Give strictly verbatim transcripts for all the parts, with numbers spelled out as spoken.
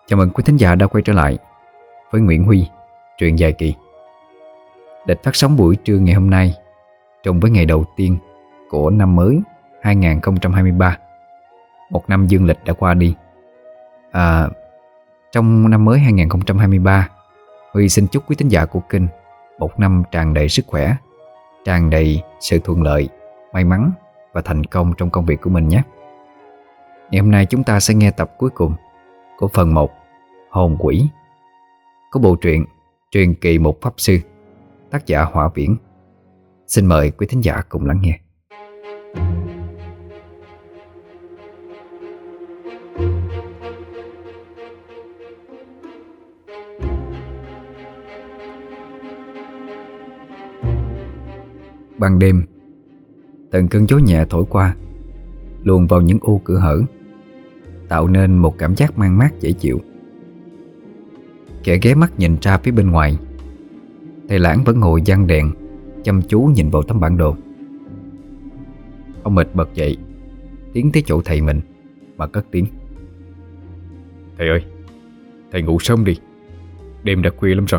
Chào mừng quý thính giả đã quay trở lại với Nguyễn Huy, truyện dài kỳ. Lịch phát sóng buổi trưa ngày hôm nay trùng với ngày đầu tiên của năm mới hai không hai ba. Một năm dương lịch đã qua đi. à, Trong năm mới hai không hai ba, Huy xin chúc quý thính giả của kênh một năm tràn đầy sức khỏe, tràn đầy sự thuận lợi, may mắn và thành công trong công việc của mình nhé. Ngày hôm nay chúng ta sẽ nghe tập cuối cùng của phần một Hồn Quỷ của bộ truyện Truyền kỳ một pháp sư, tác giả Hỏa Viễn. Xin mời quý thính giả cùng lắng nghe. Ban đêm, từng cơn gió nhẹ thổi qua, luồn vào những ô cửa hở, tạo nên một cảm giác man mát dễ chịu. Kẻ ghé mắt nhìn ra phía bên ngoài, thầy Lãng vẫn ngồi giăng đèn, chăm chú nhìn vào tấm bản đồ. Ông Mịch bật dậy, tiến tới chỗ thầy mình mà cất tiếng: "Thầy ơi, thầy ngủ sớm đi, đêm đã khuya lắm rồi."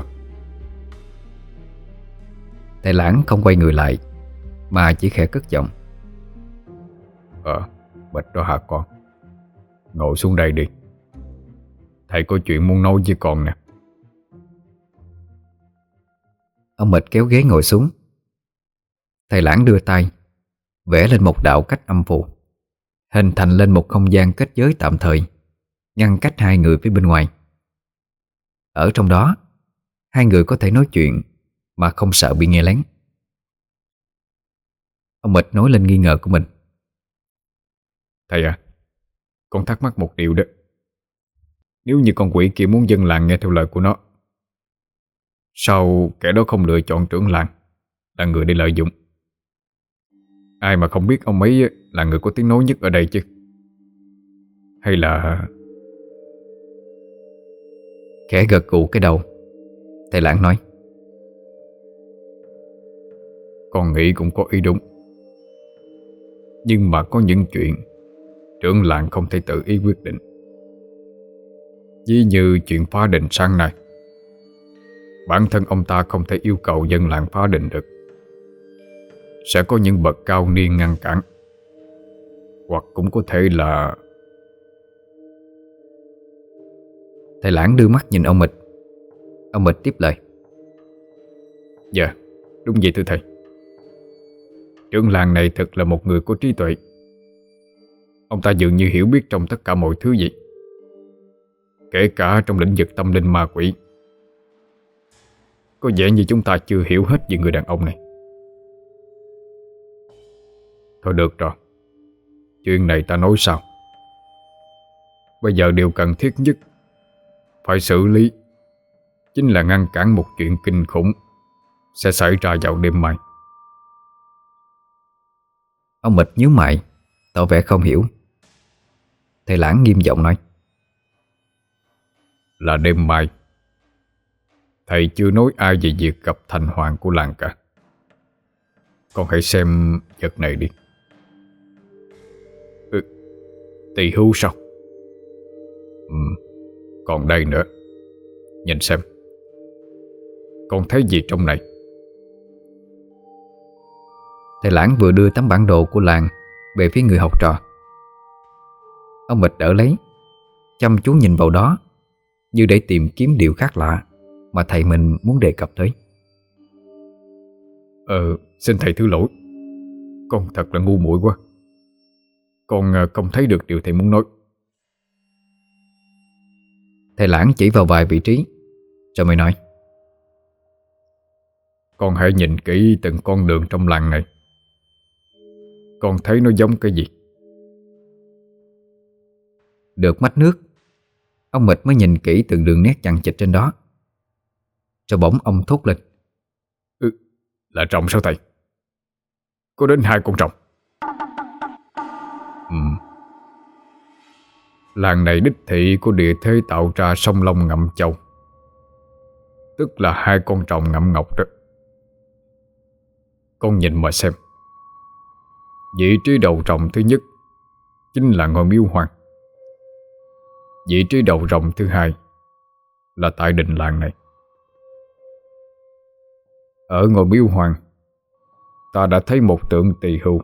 Thầy Lãng không quay người lại, mà chỉ khẽ cất giọng: "Ờ, Mịch đó hả con? Ngồi xuống đây đi, thầy có chuyện muốn nói với con nè." Ông Mịch kéo ghế ngồi xuống. Thầy Lãng đưa tay vẽ lên một đạo cách âm phù, hình thành lên một không gian kết giới tạm thời, ngăn cách hai người phía bên ngoài. Ở trong đó, hai người có thể nói chuyện mà không sợ bị nghe lén. Ông Mịch nói lên nghi ngờ của mình: "Thầy à, con thắc mắc một điều đó. Nếu như con quỷ kia muốn dân làng nghe theo lời của nó, sao kẻ đó không lựa chọn trưởng làng là người để lợi dụng? Ai mà không biết ông ấy là người có tiếng nói nhất ở đây chứ? Hay là..." Khẽ gật gù cái đầu, thầy Lãng nói: "Con nghĩ cũng có ý đúng. Nhưng mà có những chuyện trưởng làng không thể tự ý quyết định. Ví như chuyện phá đình sáng nay, bản thân ông ta không thể yêu cầu dân làng phá đình được. Sẽ có những bậc cao niên ngăn cản. Hoặc cũng có thể là..." Thầy Lãng đưa mắt nhìn ông Mịch. Ông Mịch tiếp lời: "Dạ, đúng vậy thưa thầy. Trưởng làng này thật là một người có trí tuệ. Ông ta dường như hiểu biết trong tất cả mọi thứ vậy, kể cả trong lĩnh vực tâm linh ma quỷ. Có vẻ như chúng ta chưa hiểu hết về người đàn ông này. Thôi được rồi, chuyện này ta nói sau. Bây giờ điều cần thiết nhất phải xử lý chính là ngăn cản một chuyện kinh khủng sẽ xảy ra vào đêm mai." Ông Mịch nhíu mày, tỏ vẻ không hiểu. Thầy Lãng nghiêm giọng nói: "Là đêm mai. Thầy chưa nói ai về việc gặp thành hoàng của làng cả. Con hãy xem vật này đi." Ừ, tỳ hưu sao? Ừ, còn đây nữa. Nhìn xem, con thấy gì trong này? Thầy Lãng vừa đưa tấm bản đồ của làng về phía người học trò. Ông Mịch đỡ lấy, chăm chú nhìn vào đó, như để tìm kiếm điều khác lạ mà thầy mình muốn đề cập tới. Ờ, xin thầy thứ lỗi. Con thật là ngu muội quá. Con không thấy được điều thầy muốn nói. Thầy Lãng chỉ vào vài vị trí, rồi mới nói: "Con hãy nhìn kỹ từng con đường trong làng này. Con thấy nó giống cái gì?" Được mách nước, ông Mịch mới nhìn kỹ từng đường nét chằng chịt trên đó. Rồi bỗng ông thốt lên: Ừ, là rồng sao thầy? Có đến hai con rồng. Ừ. Làng này đích thị của địa thế tạo ra sông Long ngậm châu, tức là hai con rồng ngậm ngọc đó. Con nhìn mà xem. Vị trí đầu rồng thứ nhất chính là ngôi miếu hoang. vị trí đầu rồng thứ hai là tại đình làng này. Ở ngôi miếu hoang, ta đã thấy một tượng tỳ hưu.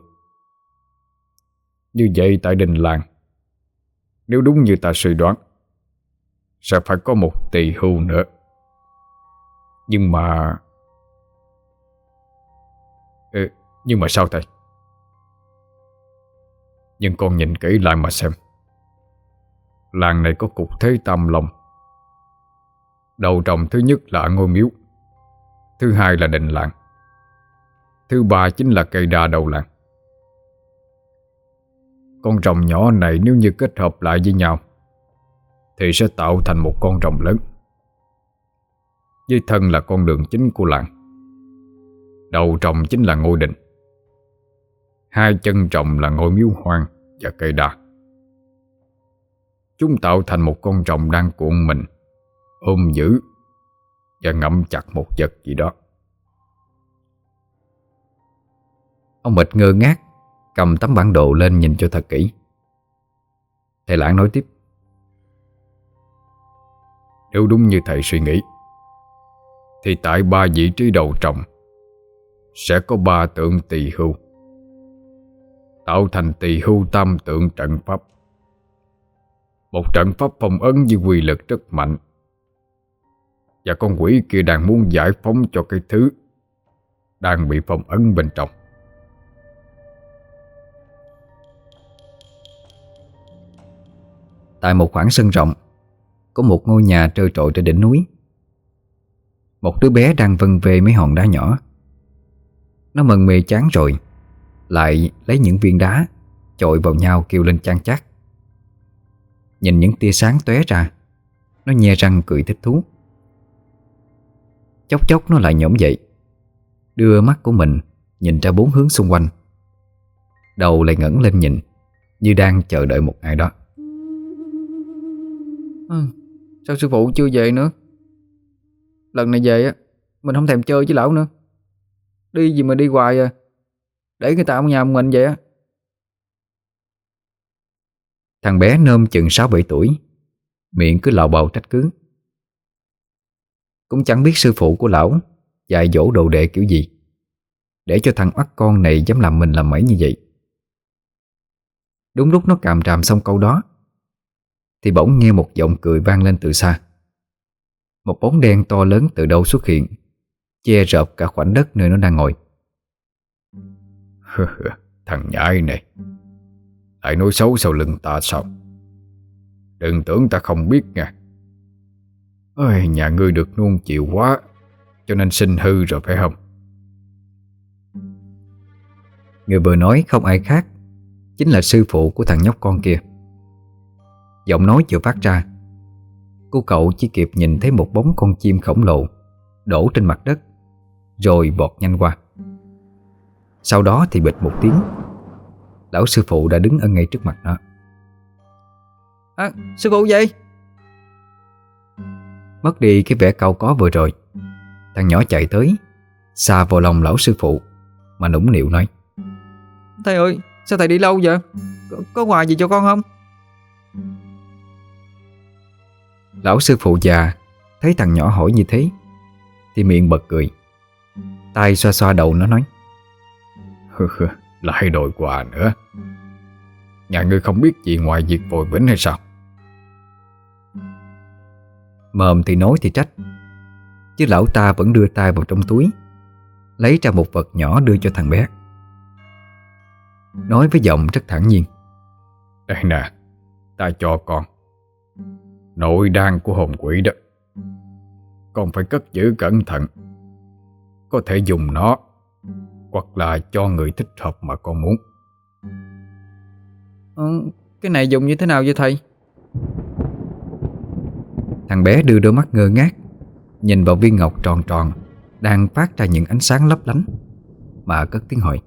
Như vậy tại đình làng, nếu đúng như ta suy đoán, sẽ phải có một tỳ hưu nữa. Nhưng mà... Ừ, nhưng mà sao thầy? Nhưng con nhìn kỹ lại mà xem. Làng này có cục thế tam long. Đầu rồng thứ nhất là ngôi miếu, thứ hai là đình làng, thứ ba chính là cây đa đầu làng. Con rồng nhỏ này nếu như kết hợp lại với nhau thì sẽ tạo thành một con rồng lớn. Dưới thân là con đường chính của làng. Đầu rồng chính là ngôi đình. Hai chân rồng là ngôi miếu hoang và cây đa. Chúng tạo thành một con rồng đang cuộn mình, ôm giữ và ngậm chặt một vật gì đó. Ông Mịch ngơ ngác cầm tấm bản đồ lên nhìn cho thật kỹ. Thầy Lãng nói tiếp: Nếu đúng như thầy suy nghĩ thì tại ba vị trí đầu rồng sẽ có ba tượng tỳ hưu, tạo thành tỳ hưu tam tượng trận pháp. Một trận pháp phong ấn với quy lực rất mạnh. Và con quỷ kia đang muốn giải phóng cho cái thứ đang bị phong ấn bên trong. Tại một khoảng sân rộng, có một ngôi nhà trơ trọi trên đỉnh núi. Một đứa bé đang vân về mấy hòn đá nhỏ. Nó mần mê chán rồi, lại lấy những viên đá chọi vào nhau kêu lên chan chát. Nhìn những tia sáng tóe ra, nó nhe răng cười thích thú. Chốc chốc nó lại nhổm dậy, đưa mắt của mình nhìn ra bốn hướng xung quanh, đầu lại ngẩng lên nhìn, như đang chờ đợi một ai đó. Ừ, sao sư phụ chưa về nữa? Lần này về á, mình không thèm chơi với lão nữa. Đi gì mà đi hoài à, để người ta ở nhà một mình vậy á. Thằng bé nôm chừng sáu bảy tuổi, miệng cứ lào bào trách cứ. Cũng chẳng biết sư phụ của lão dạy dỗ đồ đệ kiểu gì, để cho thằng oắt con này dám làm mình làm mẩy như vậy. Đúng lúc nó càm ràm xong câu đó thì bỗng nghe một giọng cười vang lên từ xa. Một bóng đen to lớn từ đâu xuất hiện, che rợp cả khoảnh đất nơi nó đang ngồi. Thằng nhãi này lại nói xấu sau lưng ta sao? Đừng tưởng ta không biết nha. Ôi, nhà ngươi được nuông chiều quá, cho nên sinh hư rồi phải không? Người vừa nói không ai khác chính là sư phụ của thằng nhóc con kia. Giọng nói vừa phát ra, cô cậu chỉ kịp nhìn thấy một bóng con chim khổng lồ đổ trên mặt đất, rồi vọt nhanh qua. Sau đó thì bịch một tiếng, lão sư phụ đã đứng ở ngay trước mặt nó. À, sư phụ vậy? Mất đi cái vẻ cau có vừa rồi, thằng nhỏ chạy tới, xà vào lòng lão sư phụ mà nũng nịu nói: Thầy ơi, sao thầy đi lâu vậy? Có, có quà gì cho con không? Lão sư phụ già thấy thằng nhỏ hỏi như thế thì miệng bật cười, tay xoa xoa đầu nó nói: Lại đòi quà nữa. Nhà ngươi không biết gì ngoài việc vội vĩnh hay sao? Mồm thì nói thì trách, chứ lão ta vẫn đưa tay vào trong túi, lấy ra một vật nhỏ đưa cho thằng bé, nói với giọng rất thản nhiên: Đây nè, ta cho con nội đan của hồn quỷ đó. Con phải cất giữ cẩn thận. Có thể dùng nó, hoặc là cho người thích hợp mà con muốn. Ừ, cái này dùng như thế nào vậy thầy? Thằng bé đưa đôi mắt ngơ ngác nhìn vào viên ngọc tròn tròn đang phát ra những ánh sáng lấp lánh, mà cất tiếng hỏi: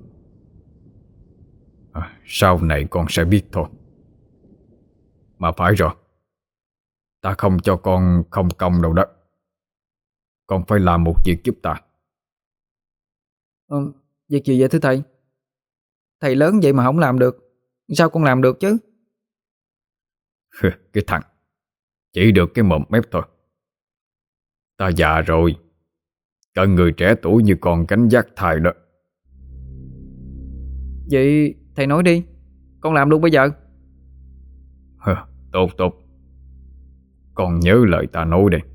à, Sau này con sẽ biết thôi. Mà phải rồi, ta không cho con không công đâu đó. Con phải làm một việc giúp ta. Ừ, việc gì vậy thưa thầy? Thầy lớn vậy mà không làm được, sao con làm được chứ? Cái thằng chỉ được cái mồm mép thôi. Ta già rồi, cần người trẻ tuổi như con gánh vác thai đó. Vậy thầy nói đi, con làm luôn bây giờ. Hờ, tốt tốt. Con nhớ lời ta nói đây.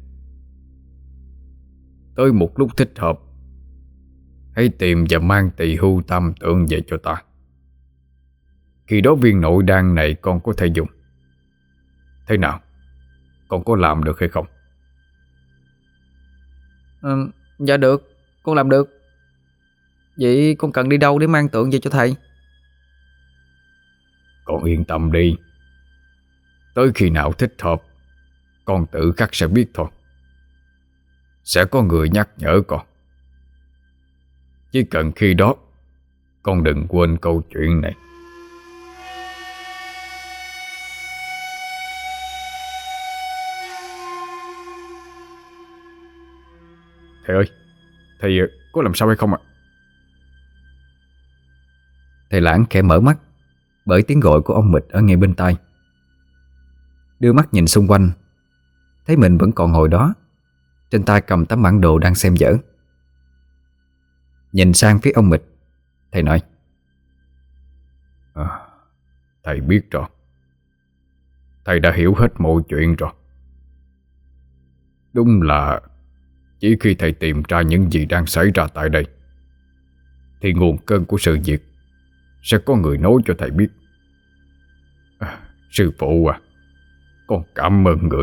Tới một lúc thích hợp, hãy tìm và mang tỳ hưu tam tượng về cho ta. Khi đó viên nội đan này con có thể dùng. Thế nào, con có làm được hay không? Ừ, dạ được, con làm được. Vậy con cần đi đâu để mang tượng về cho thầy? Con yên tâm đi. Tới khi nào thích hợp, con tự khắc sẽ biết thôi. Sẽ có người nhắc nhở con. Chỉ cần khi đó con đừng quên câu chuyện này. Thầy ơi, thầy có làm sao hay không ạ? Thầy Lãng khẽ mở mắt bởi tiếng gọi của ông Mịch ở ngay bên tai. Đưa mắt nhìn xung quanh, thấy mình vẫn còn ngồi đó, trên tay cầm tấm bản đồ đang xem dở. Nhìn sang phía ông Mịch, thầy nói: à, Thầy biết rồi. Thầy đã hiểu hết mọi chuyện rồi. Đúng là chỉ khi thầy tìm ra những gì đang xảy ra tại đây, thì nguồn cơn của sự việc sẽ có người nói cho thầy biết. à, Sư phụ à, con cảm ơn người.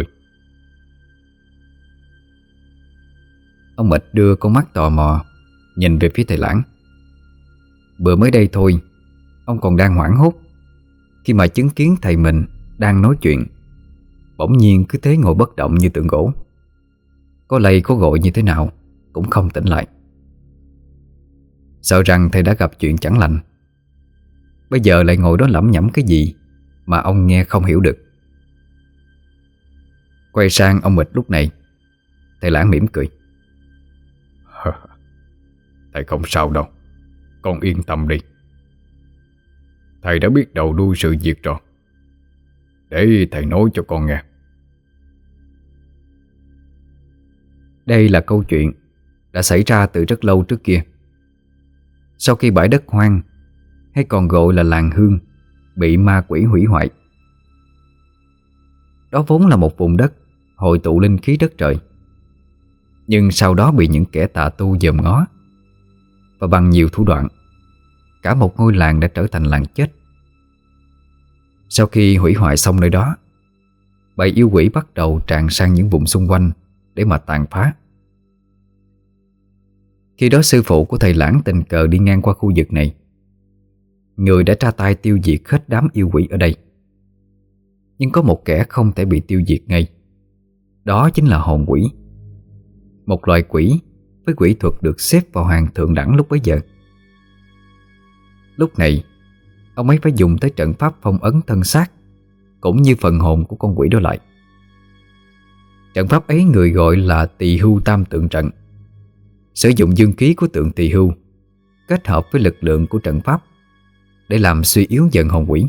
Ông Mịch đưa con mắt tò mò nhìn về phía thầy Lãng. Vừa mới đây thôi, ông còn đang hoảng hốt khi mà chứng kiến thầy mình đang nói chuyện, bỗng nhiên cứ thế ngồi bất động như tượng gỗ. Có lay có gọi như thế nào cũng không tỉnh lại. Sợ rằng thầy đã gặp chuyện chẳng lành, bây giờ lại ngồi đó lẩm nhẩm cái gì mà ông nghe không hiểu được. Quay sang ông Mịch lúc này, thầy Lãng mỉm cười: Thầy không sao đâu, con yên tâm đi. Thầy đã biết đầu đuôi sự việc rồi. Để thầy nói cho con nghe. Đây là câu chuyện đã xảy ra từ rất lâu trước kia. Sau khi bãi đất hoang, hay còn gọi là làng Hương, bị ma quỷ hủy hoại. Đó vốn là một vùng đất hội tụ linh khí đất trời, nhưng sau đó bị những kẻ tà tu dòm ngó, và bằng nhiều thủ đoạn, cả một ngôi làng đã trở thành làng chết. Sau khi hủy hoại xong nơi đó, bầy yêu quỷ bắt đầu tràn sang những vùng xung quanh để mà tàn phá. Khi đó sư phụ của thầy Lãng tình cờ đi ngang qua khu vực này. Người đã ra tay tiêu diệt hết đám yêu quỷ ở đây. Nhưng có một kẻ không thể bị tiêu diệt ngay. Đó chính là hồn quỷ, một loại quỷ với quỷ thuật được xếp vào hàng thượng đẳng lúc bấy giờ. Lúc này, ông ấy phải dùng tới trận pháp phong ấn thân xác, cũng như phần hồn của con quỷ đó lại. Trận pháp ấy người gọi là Tỳ Hưu Tam Tượng Trận. Sử dụng dương khí của tượng tỳ hưu kết hợp với lực lượng của trận pháp để làm suy yếu dần hồn quỷ.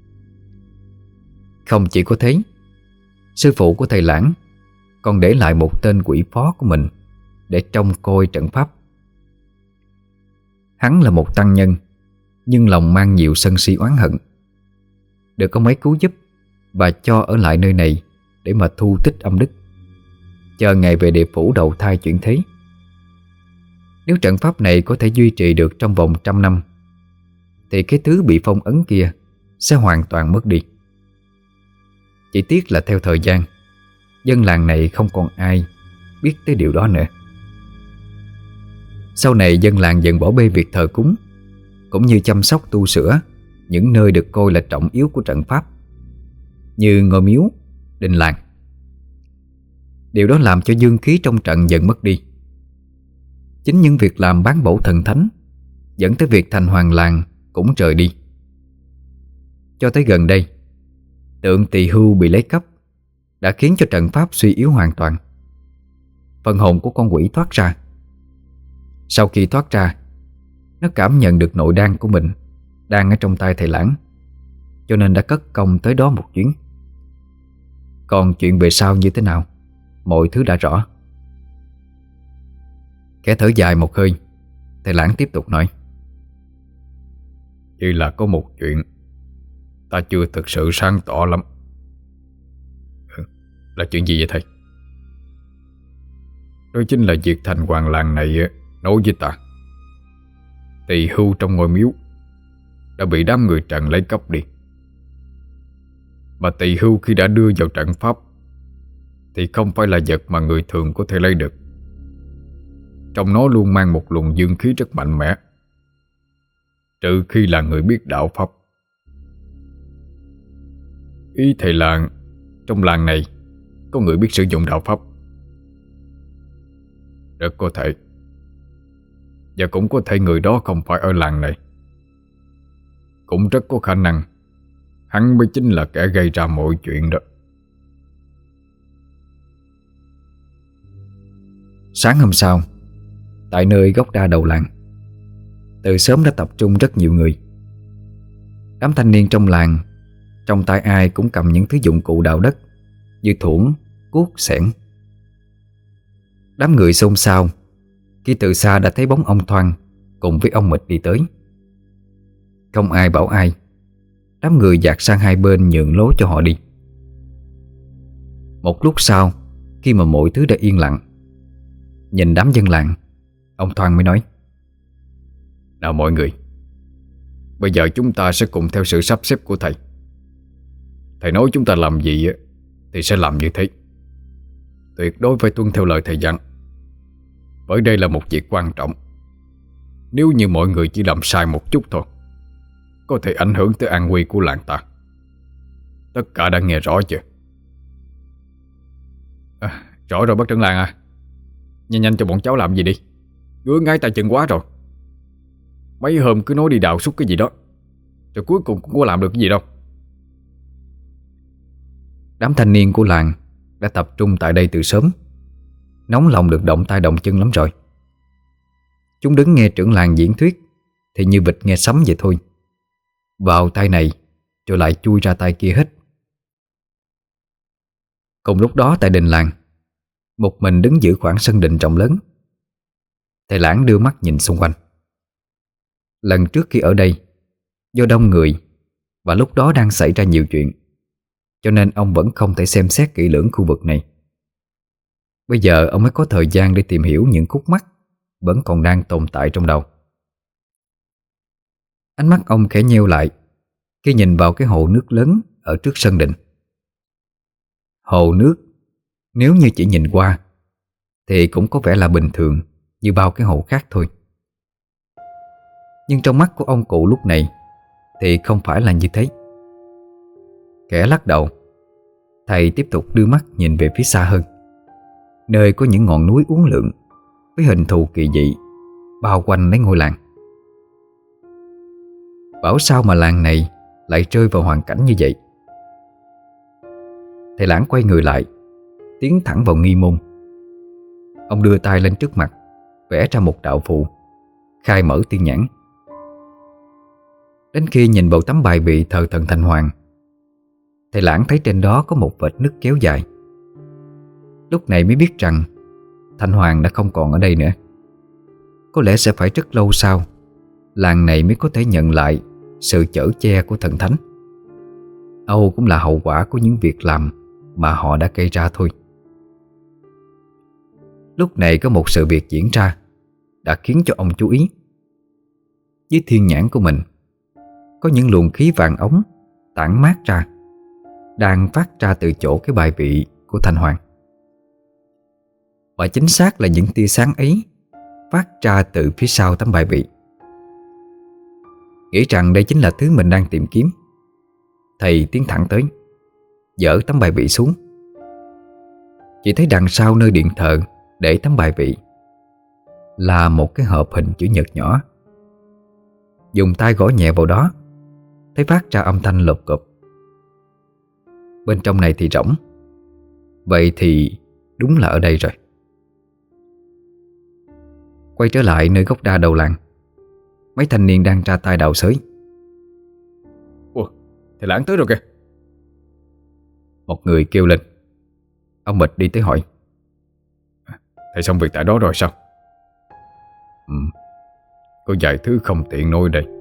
Không chỉ có thế, sư phụ của thầy Lãng còn để lại một tên quỷ phó của mình để trông coi trận pháp. Hắn là một tăng nhân, nhưng lòng mang nhiều sân si oán hận. Được ông ấy cứu giúp và cho ở lại nơi này để mà thu tích âm đức, chờ ngày về địa phủ đầu thai chuyển thế. Nếu trận pháp này có thể duy trì được trong vòng trăm năm, thì cái thứ bị phong ấn kia sẽ hoàn toàn mất đi. Chỉ tiếc là theo thời gian, dân làng này không còn ai biết tới điều đó nữa. Sau này dân làng dần bỏ bê việc thờ cúng, cũng như chăm sóc tu sửa những nơi được coi là trọng yếu của trận pháp, như ngôi miếu, đình làng. Điều đó làm cho dương khí trong trận dần mất đi. Chính những việc làm bán bổ thần thánh dẫn tới việc thành hoàng làng cũng rời đi. Cho tới gần đây, tượng tỳ hưu bị lấy cắp đã khiến cho trận pháp suy yếu hoàn toàn. Phần hồn của con quỷ thoát ra. Sau khi thoát ra, nó cảm nhận được nội đan của mình đang ở trong tay thầy Lãng, cho nên đã cất công tới đó một chuyến. Còn chuyện về sau như thế nào, mọi thứ đã rõ. Khẽ thở dài một hơi, thầy Lãng tiếp tục nói: Chỉ là có một chuyện ta chưa thực sự sáng tỏ lắm. Ừ, là chuyện gì vậy thầy? Đó chính là việc thành hoàng làng này nói với ta, tỳ hưu trong ngôi miếu đã bị đám người Trần lấy cắp đi. Mà tỳ hưu khi đã đưa vào trận pháp thì không phải là vật mà người thường có thể lấy được. Trong nó luôn mang một luồng dương khí rất mạnh mẽ, trừ khi là người biết đạo pháp. Ý thầy là trong làng này có người biết sử dụng đạo pháp. Rất có thể. Và cũng có thể người đó không phải ở làng này. Cũng rất có khả năng hắn mới chính là kẻ gây ra mọi chuyện đó. Sáng hôm sau, tại nơi gốc đa đầu làng, từ sớm đã tập trung rất nhiều người. Đám thanh niên trong làng, trong tay ai cũng cầm những thứ dụng cụ đào đất như thuổng, cuốc, xẻng. Đám người xôn xao khi từ xa đã thấy bóng ông Thoan cùng với ông Mịch đi tới. Không ai bảo ai, đám người dạt sang hai bên nhường lối cho họ đi. Một lúc sau, khi mà mọi thứ đã yên lặng, nhìn đám dân làng, ông Thoan mới nói: Nào mọi người, bây giờ chúng ta sẽ cùng theo sự sắp xếp của thầy. Thầy nói chúng ta làm gì thì sẽ làm như thế. Tuyệt đối phải tuân theo lời thầy dặn, bởi đây là một việc quan trọng. Nếu như mọi người chỉ làm sai một chút thôi, có thể ảnh hưởng tới an nguy của làng ta. Tất cả đã nghe rõ chưa? À, rõ rồi bác trưởng làng à. Nhanh nhanh cho bọn cháu làm gì đi, ngứa ngáy tay chân quá rồi. Mấy hôm cứ nói đi đào xúc cái gì đó, rồi cuối cùng cũng có làm được cái gì đâu. Đám thanh niên của làng đã tập trung tại đây từ sớm, nóng lòng được động tay động chân lắm rồi. Chúng đứng nghe trưởng làng diễn thuyết thì như vịt nghe sấm vậy thôi, vào tay này rồi lại chui ra tay kia hết. Cùng lúc đó tại đình làng, một mình đứng giữa khoảng sân đình rộng lớn, thầy Lãng đưa mắt nhìn xung quanh. Lần trước khi ở đây, do đông người và lúc đó đang xảy ra nhiều chuyện, cho nên ông vẫn không thể xem xét kỹ lưỡng khu vực này. Bây giờ ông mới có thời gian để tìm hiểu những khúc mắc vẫn còn đang tồn tại trong đầu. Ánh mắt ông khẽ nheo lại khi nhìn vào cái hồ nước lớn ở trước sân đình. Hồ nước, nếu như chỉ nhìn qua thì cũng có vẻ là bình thường như bao cái hồ khác thôi. Nhưng trong mắt của ông cụ lúc này thì không phải là như thế. Khẽ lắc đầu, thầy tiếp tục đưa mắt nhìn về phía xa hơn, nơi có những ngọn núi uốn lượn với hình thù kỳ dị bao quanh lấy ngôi làng. Bảo sao mà làng này lại rơi vào hoàn cảnh như vậy? Thầy Lãng quay người lại, tiến thẳng vào nghi môn. Ông đưa tay lên trước mặt, vẽ ra một đạo phù, khai mở tiên nhãn. Đến khi nhìn vào tấm bài vị thờ thần Thành Hoàng, thầy Lãng thấy trên đó có một vệt nứt kéo dài. Lúc này mới biết rằng Thành Hoàng đã không còn ở đây nữa. Có lẽ sẽ phải rất lâu sau làng này mới có thể nhận lại sự chở che của thần thánh. Âu cũng là hậu quả của những việc làm mà họ đã gây ra thôi. Lúc này có một sự việc diễn ra đã khiến cho ông chú ý. Với thiên nhãn của mình, có những luồng khí vàng ống tản mát ra, đang phát ra từ chỗ cái bài vị của Thành Hoàng. Và chính xác là những tia sáng ấy phát ra từ phía sau tấm bài vị. Nghĩ rằng đây chính là thứ mình đang tìm kiếm, thầy tiến thẳng tới, dỡ tấm bài vị xuống. Chỉ thấy đằng sau nơi điện thờ để tấm bài vị là một cái hộp hình chữ nhật nhỏ. Dùng tay gõ nhẹ vào đó, thấy phát ra âm thanh lộp cộp. Bên trong này thì rỗng. Vậy thì đúng là ở đây rồi. Quay trở lại nơi gốc đa đầu làng, mấy thanh niên đang ra tay đào xới. Ủa, thầy Lãng tới rồi kìa. Một người kêu lên. Ông Mịch đi tới hỏi: Thầy xong việc tại đó rồi sao? Ừ, có vài thứ không tiện nói đây.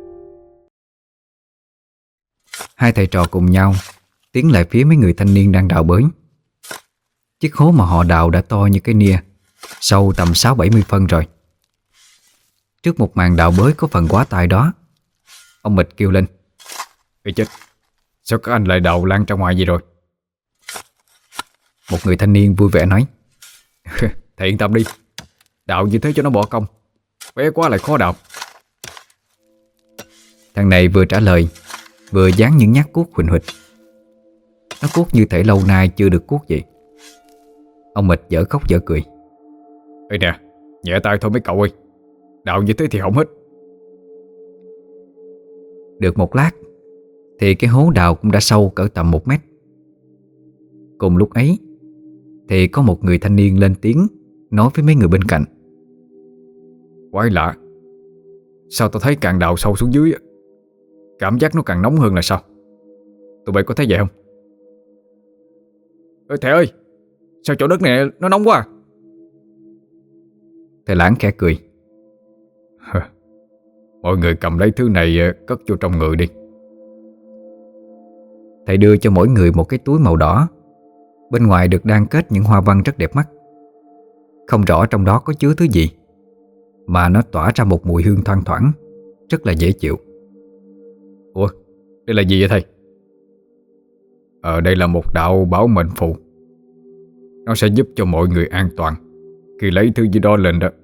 Hai thầy trò cùng nhau tiến lại phía mấy người thanh niên đang đào bới. Chiếc hố mà họ đào đã to như cái nia, sâu tầm sáu bảy mươi phân rồi. Trước một màn đào bới có phần quá tài đó, ông Mịch kêu lên: Ê chết, sao các anh lại đào lan ra ngoài vậy rồi? Một người thanh niên vui vẻ nói: Thầy yên tâm đi, đào như thế cho nó bỏ công, bé quá lại khó đào. Thằng này vừa trả lời vừa dán những nhát cuốc huỳnh huỳnh. Nó cuốc như thể lâu nay chưa được cuốc vậy. Ông Mịch dở khóc dở cười: Ê nè, nhẹ tay thôi mấy cậu ơi, đào như thế thì hỏng hết. Được một lát thì cái hố đào cũng đã sâu cỡ tầm một mét. Cùng lúc ấy thì có một người thanh niên lên tiếng nói với mấy người bên cạnh: Quái lạ, sao tao thấy càng đào sâu xuống dưới cảm giác nó càng nóng hơn là sao? Tụi bay có thấy vậy không? Ê thầy ơi, sao chỗ đất này nó nóng quá à? Thầy Lãng khẽ cười: Mọi người cầm lấy thứ này cất vô trong người đi. Thầy đưa cho mỗi người một cái túi màu đỏ. Bên ngoài được đan kết những hoa văn rất đẹp mắt. Không rõ trong đó có chứa thứ gì, mà nó tỏa ra một mùi hương thoang thoảng, rất là dễ chịu. Ủa, đây là gì vậy thầy? Ờ, đây là một đạo bảo mệnh phù. Nó sẽ giúp cho mọi người an toàn khi lấy thứ gì đó lên đó.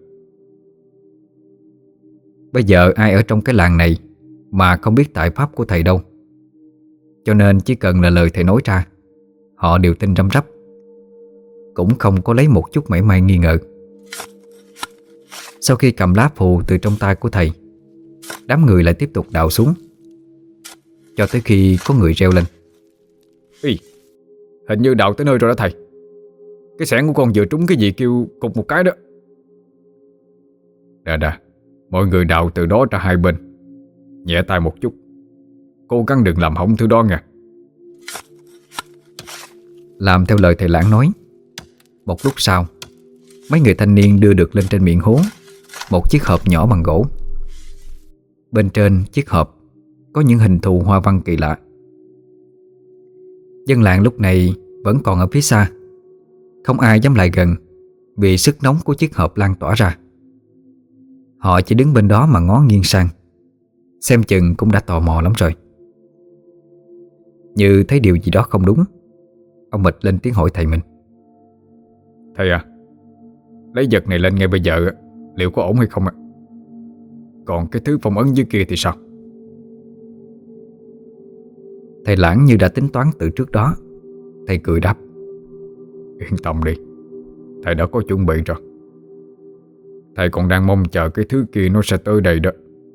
Bây giờ ai ở trong cái làng này mà không biết tại pháp của thầy đâu, cho nên chỉ cần là lời thầy nói ra, họ đều tin răm rắp, cũng không có lấy một chút mảy may nghi ngờ. Sau khi cầm lá phù từ trong tay của thầy, đám người lại tiếp tục đào xuống, cho tới khi có người reo lên: Ý, hình như đào tới nơi rồi đó thầy. Cái xẻng của con vừa trúng cái gì kêu cục một cái đó. Đà đà, mọi người đào từ đó ra hai bên, nhẹ tay một chút, cố gắng đừng làm hỏng thứ đó nha. Làm theo lời thầy Lãng nói. Một lúc sau, mấy người thanh niên đưa được lên trên miệng hố một chiếc hộp nhỏ bằng gỗ. Bên trên chiếc hộp có những hình thù hoa văn kỳ lạ. Dân làng lúc này vẫn còn ở phía xa, không ai dám lại gần vì sức nóng của chiếc hộp lan tỏa ra. Họ chỉ đứng bên đó mà ngó nghiêng sang, xem chừng cũng đã tò mò lắm rồi. Như thấy điều gì đó không đúng, ông Mịch lên tiếng hỏi thầy mình: Thầy à, lấy vật này lên ngay bây giờ liệu có ổn hay không ạ? Còn cái thứ phong ấn dưới kia thì sao? Thầy Lãng như đã tính toán từ trước đó. Thầy cười đáp: Yên tâm đi, thầy đã có chuẩn bị rồi. Thầy còn đang mong chờ cái thứ kia nó sẽ tới đây đó.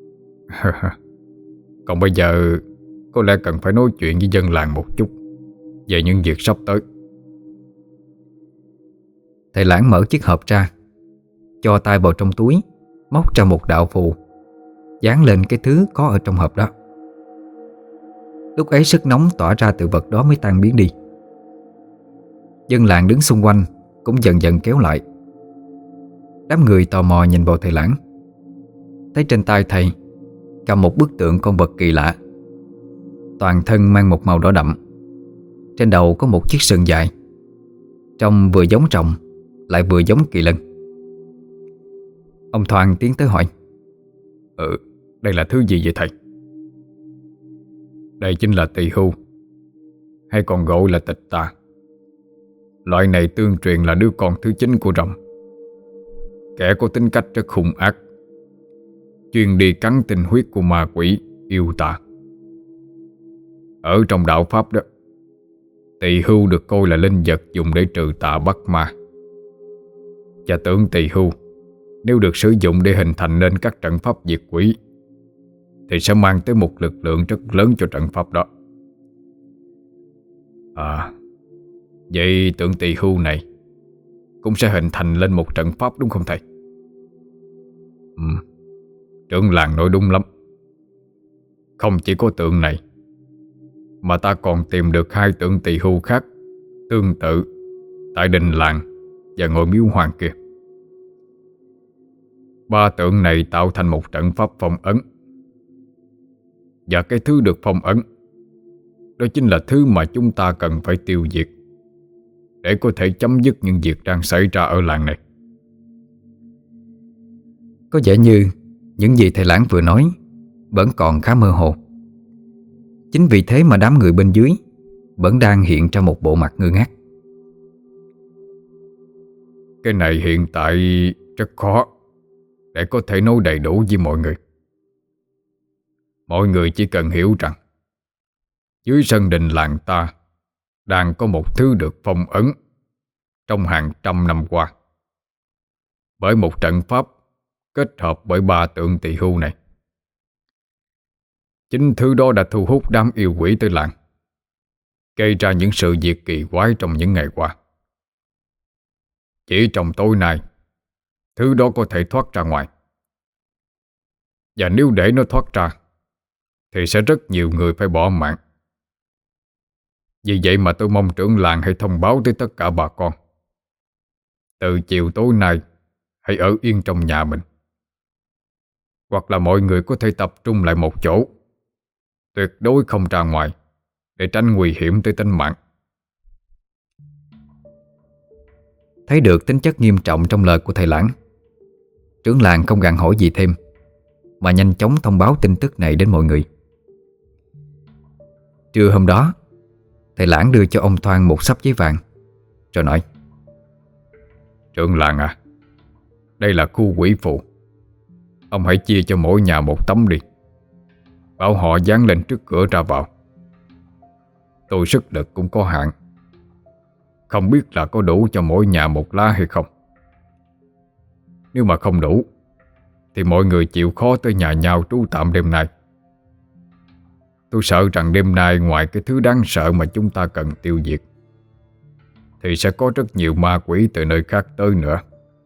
Còn bây giờ có lẽ cần phải nói chuyện với dân làng một chút về những việc sắp tới. Thầy Lãng mở chiếc hộp ra, cho tay vào trong túi, móc ra một đạo phù, dán lên cái thứ có ở trong hộp đó. Lúc ấy sức nóng tỏa ra từ vật đó mới tan biến đi. Dân làng đứng xung quanh cũng dần dần kéo lại. Đám người tò mò nhìn vào thầy Lãng, thấy trên tay thầy cầm một bức tượng con vật kỳ lạ. Toàn thân mang một màu đỏ đậm, trên đầu có một chiếc sừng dài, trông vừa giống rồng lại vừa giống kỳ lân. Ông Thoan tiến tới hỏi: Ừ, đây là thứ gì vậy thầy? Đây chính là tỳ hưu, hay còn gọi là tịch tà. Loại này tương truyền là đứa con thứ chín của rồng, kẻ có tính cách rất hung ác, chuyên đi cắn tinh huyết của ma quỷ yêu tà. Ở trong đạo Pháp đó, tỳ hưu được coi là linh vật dùng để trừ tà bắt ma. Và tượng tỳ hưu nếu được sử dụng để hình thành nên các trận pháp diệt quỷ thì sẽ mang tới một lực lượng rất lớn cho trận pháp đó. À, vậy tượng tỳ hưu này cũng sẽ hình thành lên một trận pháp đúng không thầy? Ừ, trưởng làng nói đúng lắm. Không chỉ có tượng này, mà ta còn tìm được hai tượng tỳ hưu khác tương tự tại đình làng và ngôi miếu hoang kia. Ba tượng này tạo thành một trận pháp phong ấn. Và cái thứ được phong ấn, đó chính là thứ mà chúng ta cần phải tiêu diệt để có thể chấm dứt những việc đang xảy ra ở làng này. Có vẻ như những gì thầy Lãng vừa nói vẫn còn khá mơ hồ. Chính vì thế mà đám người bên dưới vẫn đang hiện ra một bộ mặt ngơ ngác. Cái này hiện tại rất khó để có thể nói đầy đủ với mọi người. Mọi người chỉ cần hiểu rằng dưới sân đình làng ta đang có một thứ được phong ấn trong hàng trăm năm qua bởi một trận pháp kết hợp bởi ba tượng tỳ hưu này. Chính thứ đó đã thu hút đám yêu quỷ tới làng, gây ra những sự việc kỳ quái trong những ngày qua. Chỉ trong tối nay, thứ đó có thể thoát ra ngoài. Và nếu để nó thoát ra thì sẽ rất nhiều người phải bỏ mạng. Vì vậy mà tôi mong trưởng làng hãy thông báo tới tất cả bà con. Từ chiều tối nay hãy ở yên trong nhà mình. Hoặc là mọi người có thể tập trung lại một chỗ, tuyệt đối không ra ngoài để tránh nguy hiểm tới tính mạng. Thấy được tính chất nghiêm trọng trong lời của thầy Lãng, trưởng làng không gặng hỏi gì thêm, mà nhanh chóng thông báo tin tức này đến mọi người. Trưa hôm đó, thầy Lãng đưa cho ông Thoan một xấp giấy vàng, rồi nói: Trưởng làng à, đây là khu quỷ phù. Ông hãy chia cho mỗi nhà một tấm đi, bảo họ dán lên trước cửa ra vào. Tôi sức lực cũng có hạn, không biết là có đủ cho mỗi nhà một lá hay không. Nếu mà không đủ thì mọi người chịu khó tới nhà nhau trú tạm đêm nay. Tôi sợ rằng đêm nay ngoài cái thứ đáng sợ mà chúng ta cần tiêu diệt thì sẽ có rất nhiều ma quỷ từ nơi khác tới nữa.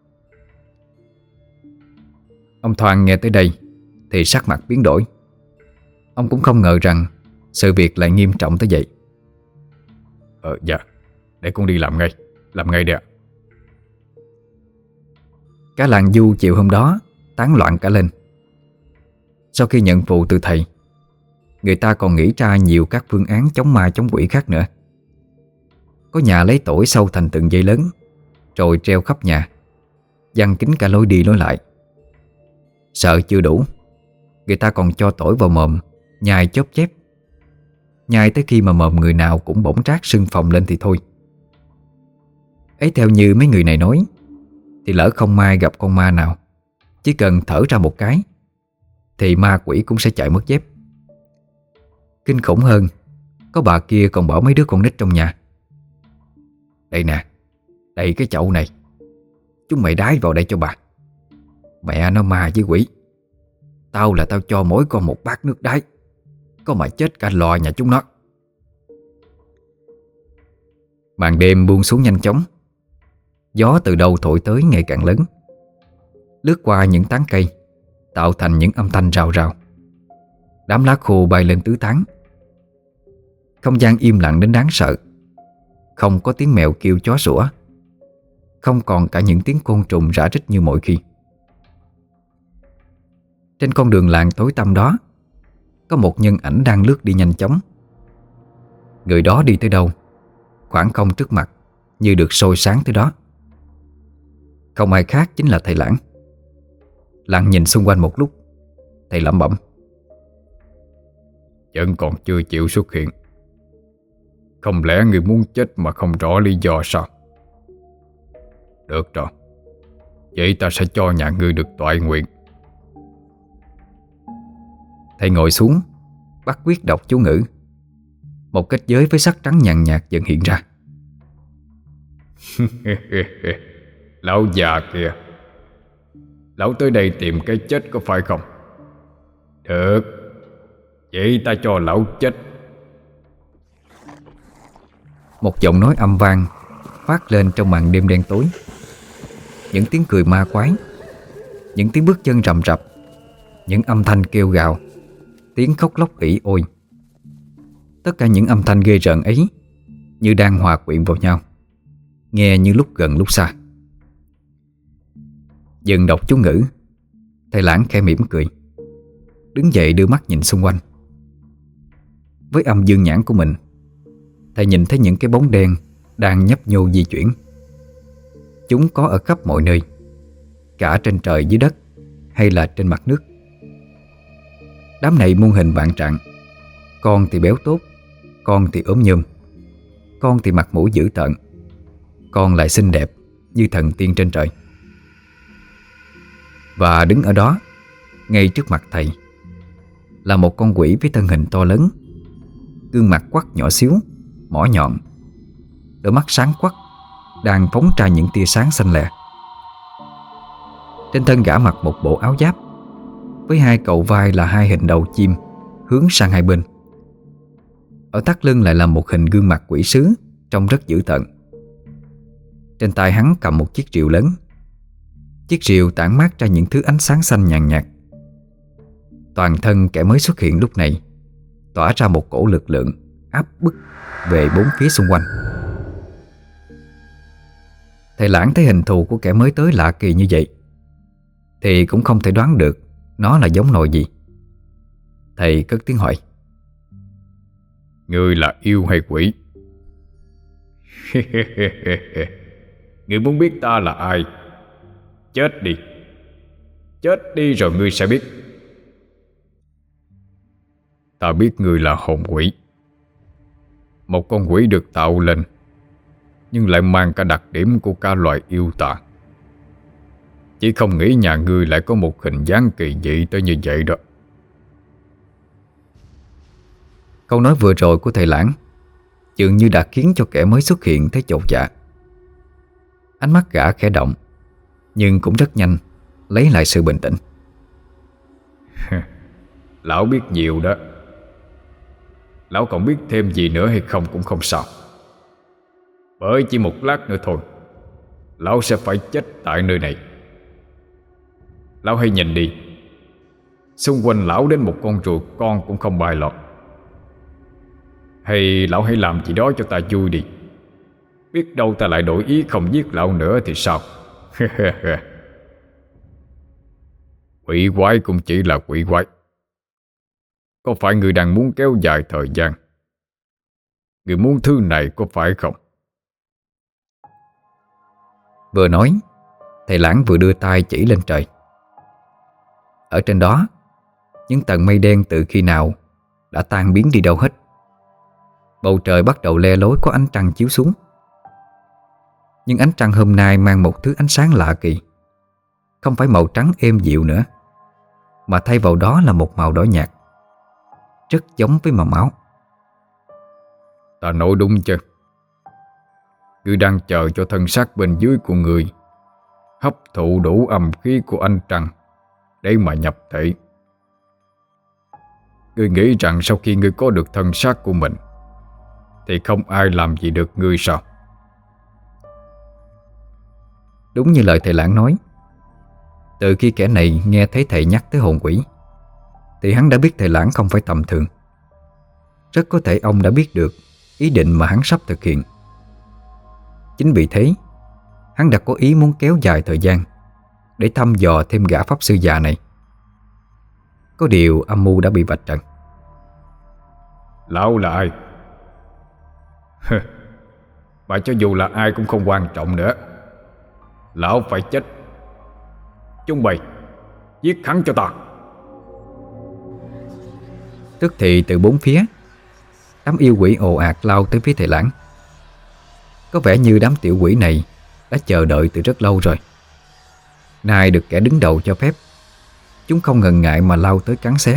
Ông Thoan nghe tới đây thì sắc mặt biến đổi. Ông cũng không ngờ rằng sự việc lại nghiêm trọng tới vậy. Ờ dạ, để con đi làm ngay. Làm ngay đi ạ. Cả làng Du chiều hôm đó tán loạn cả lên. Sau khi nhận phù từ thầy, người ta còn nghĩ ra nhiều các phương án chống ma chống quỷ khác nữa. Có nhà lấy tỏi sâu thành từng dây lớn, rồi treo khắp nhà, giăng kín cả lối đi lối lại. Sợ chưa đủ, người ta còn cho tỏi vào mồm, nhai chóp chép. Nhai tới khi mà mồm người nào cũng bỗng rát sưng phồng lên thì thôi. Ấy theo như mấy người này nói, thì lỡ không may gặp con ma nào, chỉ cần thở ra một cái thì ma quỷ cũng sẽ chạy mất dép. Kinh khủng hơn, có bà kia còn bỏ mấy đứa con nít trong nhà: Đây nè, đây cái chậu này, chúng mày đái vào đây cho bà. Mẹ nó ma với quỷ, tao là tao cho mỗi con một bát nước đái, có mà chết cả lò nhà chúng nó. Màn đêm buông xuống nhanh chóng. Gió từ đâu thổi tới ngày càng lớn, lướt qua những tán cây, tạo thành những âm thanh rào rào. Đám lá khô bay lên tứ tán. Không gian im lặng đến đáng sợ. Không có tiếng mèo kêu chó sủa, không còn cả những tiếng côn trùng rã rít như mọi khi. Trên con đường làng tối tăm đó, có một nhân ảnh đang lướt đi nhanh chóng. Người đó đi tới đâu, khoảng không trước mặt như được soi sáng tới đó. Không ai khác chính là thầy Lãng. Lãng nhìn xung quanh một lúc, thầy lẩm bẩm: Vẫn còn chưa chịu xuất hiện. Không lẽ người muốn chết mà không rõ lý do sao? Được rồi, vậy ta sẽ cho nhà ngươi được toại nguyện. Thầy ngồi xuống, bắt quyết đọc chú ngữ. Một kết giới với sắc trắng nhàn nhạt dần hiện ra. Lão già kìa, lão tới đây tìm cái chết có phải không? Được, vậy ta cho lão chết. Một giọng nói âm vang phát lên trong màn đêm đen tối. Những tiếng cười ma quái, những tiếng bước chân rầm rập, những âm thanh kêu gào, tiếng khóc lóc ỉ ôi. Tất cả những âm thanh ghê rợn ấy như đang hòa quyện vào nhau, nghe như lúc gần lúc xa. Dừng đọc chú ngữ, thầy Lãng khẽ mỉm cười, đứng dậy đưa mắt nhìn xung quanh. Với âm dương nhãn của mình, thầy nhìn thấy những cái bóng đen đang nhấp nhô di chuyển. Chúng có ở khắp mọi nơi, cả trên trời dưới đất hay là trên mặt nước. Đám này muôn hình vạn trạng, con thì béo tốt, con thì ốm nhôm, con thì mặt mũi dữ tợn, con lại xinh đẹp như thần tiên trên trời. Và đứng ở đó, ngay trước mặt thầy, là một con quỷ với thân hình to lớn, gương mặt quắt nhỏ xíu, mỏ nhọn, đôi mắt sáng quắc, đang phóng ra những tia sáng xanh lè. Trên thân gã mặc một bộ áo giáp, với hai cầu vai là hai hình đầu chim hướng sang hai bên. Ở thắt lưng lại là một hình gương mặt quỷ sứ, trông rất dữ tợn. Trên tay hắn cầm một chiếc rìu lớn. Chiếc rìu tản mát ra những thứ ánh sáng xanh nhàn nhạt. Toàn thân kẻ mới xuất hiện lúc này tỏa ra một cổ lực lượng áp bức về bốn phía xung quanh. Thầy Lãng thấy hình thù của kẻ mới tới lạ kỳ như vậy thì cũng không thể đoán được nó là giống loài gì. Thầy cất tiếng hỏi: Ngươi là yêu hay quỷ? Ngươi muốn biết ta là ai? Chết đi. Chết đi rồi ngươi sẽ biết. Ta biết ngươi là hồn quỷ, một con quỷ được tạo lên nhưng lại mang cả đặc điểm của cả loài yêu tà. Chỉ không nghĩ nhà ngươi lại có một hình dáng kỳ dị tới như vậy đó. Câu nói vừa rồi của thầy Lãng dường như đã khiến cho kẻ mới xuất hiện thấy chột dạ. Ánh mắt gã khẽ động, nhưng cũng rất nhanh lấy lại sự bình tĩnh. Lão biết nhiều đó. Lão còn biết thêm gì nữa hay không cũng không sao. Bởi chỉ một lát nữa thôi, lão sẽ phải chết tại nơi này. Lão hãy nhìn đi, xung quanh lão đến một con ruồi con cũng không bay lọt. Hay lão hãy làm gì đó cho ta vui đi. Biết đâu ta lại đổi ý không giết lão nữa thì sao? Quỷ quái cũng chỉ là quỷ quái. Có phải người đang muốn kéo dài thời gian? Người muốn thứ này có phải không? Vừa nói, thầy Lãng vừa đưa tay chỉ lên trời. Ở trên đó, những tầng mây đen từ khi nào đã tan biến đi đâu hết. Bầu trời bắt đầu le lối có ánh trăng chiếu xuống. Nhưng ánh trăng hôm nay mang một thứ ánh sáng lạ kỳ. Không phải màu trắng êm dịu nữa, mà thay vào đó là một màu đỏ nhạt, rất giống với màu máu. Ta nói đúng chứ? Ngươi đang chờ cho thân xác bên dưới của ngươi hấp thụ đủ âm khí của ánh trăng để mà nhập thể. Ngươi nghĩ rằng sau khi ngươi có được thân xác của mình thì không ai làm gì được ngươi sao? Đúng như lời thầy Lãng nói, từ khi kẻ này nghe thấy thầy nhắc tới hồn quỷ thì hắn đã biết thầy Lãng không phải tầm thường. Rất có thể ông đã biết được ý định mà hắn sắp thực hiện. Chính vì thế, hắn đã có ý muốn kéo dài thời gian để thăm dò thêm gã pháp sư già này. Có điều âm mưu đã bị vạch trần. Lão là ai? Mà cho dù là ai cũng không quan trọng nữa. Lão phải chết. Chúng bày, giết hắn cho ta. Tức thì từ bốn phía, đám yêu quỷ ồ ạt lao tới phía thầy Lãng. Có vẻ như đám tiểu quỷ này đã chờ đợi từ rất lâu rồi. Nay được kẻ đứng đầu cho phép, chúng không ngần ngại mà lao tới cắn xé.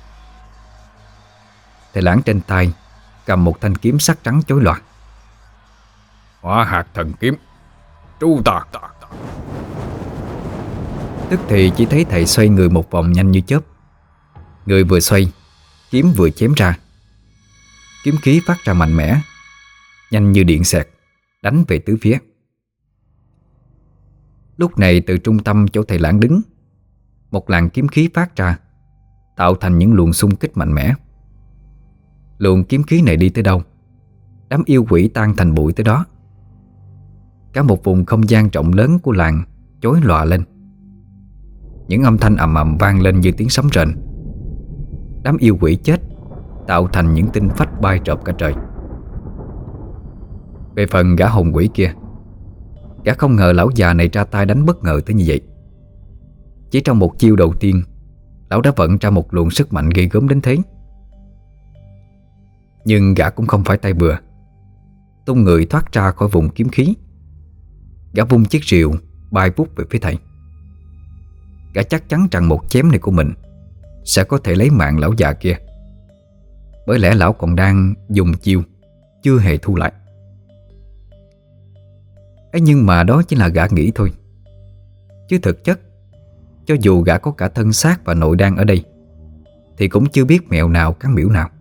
Thầy Lãng trên tay cầm một thanh kiếm sắc trắng chói lòa. Hỏa hạt thần kiếm, tru ta. Tức thì chỉ thấy thầy xoay người một vòng nhanh như chớp. Người vừa xoay, kiếm vừa chém ra. Kiếm khí phát ra mạnh mẽ, nhanh như điện xẹt, đánh về tứ phía. Lúc này từ trung tâm chỗ thầy Lãng đứng, một làn kiếm khí phát ra, tạo thành những luồng xung kích mạnh mẽ. Luồng kiếm khí này đi tới đâu, đám yêu quỷ tan thành bụi tới đó. cả một vùng không gian rộng lớn của làng chối lòa lên. Những âm thanh ầm ầm vang lên như tiếng sấm rền. Đám yêu quỷ chết tạo thành những tinh phách bay rợp cả trời. Về phần gã hồn quỷ kia, gã không ngờ lão già này ra tay đánh bất ngờ tới như vậy. Chỉ trong một chiêu đầu tiên, lão đã vận ra một luồng sức mạnh ghê gớm đến thế. Nhưng gã cũng không phải tay bừa. Tung người thoát ra khỏi vùng kiếm khí, gã vung chiếc rìu bay vút về phía thầy. Gã chắc chắn rằng một chém này của mình sẽ có thể lấy mạng lão già kia, bởi lẽ lão còn đang dùng chiêu chưa hề thu lại. Ấy nhưng mà đó chỉ là gã nghĩ thôi. Chứ thực chất, cho dù gã có cả thân xác và nội đan ở đây, thì cũng chưa biết mẹo nào cắn miễu nào.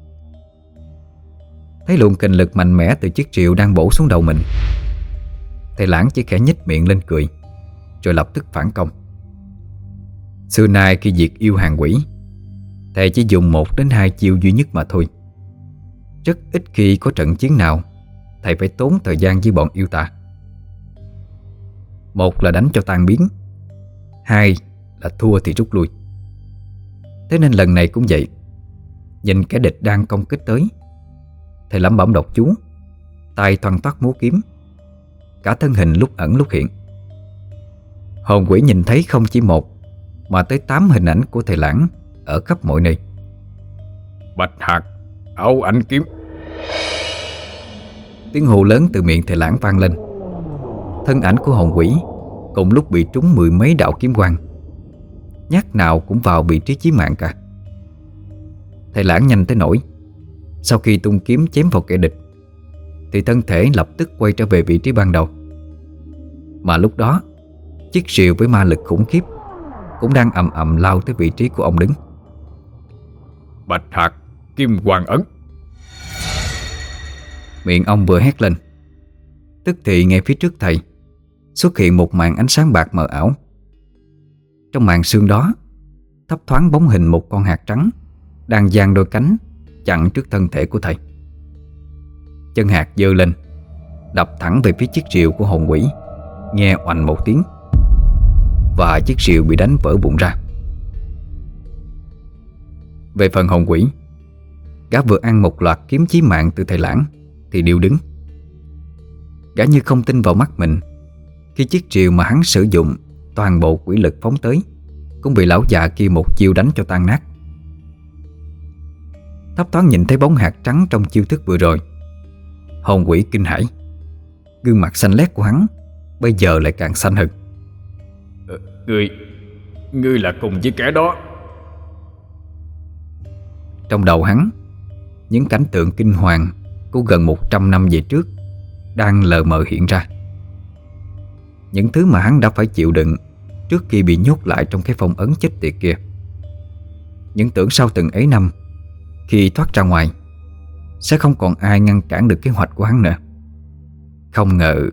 Thấy luồng kình lực mạnh mẽ từ chiếc rìu đang bổ xuống đầu mình, thầy Lãng chỉ khẽ nhếch miệng lên cười, rồi lập tức phản công. Xưa nay khi diệt yêu hàng quỷ, thầy chỉ dùng một đến hai chiêu duy nhất mà thôi. Rất ít khi có trận chiến nào thầy phải tốn thời gian với bọn yêu tà. Một là đánh cho tan biến, hai là thua thì rút lui. Thế nên lần này cũng vậy. Nhìn kẻ địch đang công kích tới, thầy lẩm bẩm đọc chú, tay thoăn thoắt múa kiếm, cả thân hình lúc ẩn lúc hiện. Hồn quỷ nhìn thấy không chỉ một mà tới tám hình ảnh của thầy Lãng ở khắp mọi nơi. Bạch hạt, áo ảnh kiếm. Tiếng hô lớn từ miệng thầy Lãng vang lên. Thân ảnh của hồn quỷ cùng lúc bị trúng mười mấy đạo kiếm quang, nhát nào cũng vào vị trí chí mạng cả. Thầy Lãng nhanh tới nỗi sau khi tung kiếm chém vào kẻ địch thì thân thể lập tức quay trở về vị trí ban đầu. Mà lúc đó, chiếc rìu với ma lực khủng khiếp cũng đang ầm ầm lao tới vị trí của ông đứng. Bạch hạt, kim hoàng ấn. Miệng ông vừa hét lên, tức thì ngay phía trước thầy xuất hiện một màn ánh sáng bạc mờ ảo. Trong màn sương đó thấp thoáng bóng hình một con hạt trắng đang dang đôi cánh chặn trước thân thể của thầy. Chân hạt giơ lên, đập thẳng về phía chiếc rìu của hồn quỷ, nghe oành một tiếng, và chiếc rìu bị đánh vỡ vụn ra. Về phần hồn quỷ, gã vừa ăn một loạt kiếm chí mạng từ thầy Lãng thì điêu đứng. Gã như không tin vào mắt mình khi chiếc rìu mà hắn sử dụng toàn bộ quỷ lực phóng tới cũng bị lão già kia một chiêu đánh cho tan nát. Thấp thoáng nhìn thấy bóng hạt trắng trong chiêu thức vừa rồi, hồn quỷ kinh hãi. Gương mặt xanh lét của hắn bây giờ lại càng xanh hơn. ờ, Ngươi Ngươi là cùng với kẻ đó. Trong đầu hắn, những cảnh tượng kinh hoàng của gần một trăm năm về trước đang lờ mờ hiện ra. Những thứ mà hắn đã phải chịu đựng trước khi bị nhốt lại trong cái phong ấn chết tiệt kia. Những tưởng sau từng ấy năm, khi thoát ra ngoài sẽ không còn ai ngăn cản được kế hoạch của hắn nữa. Không ngờ.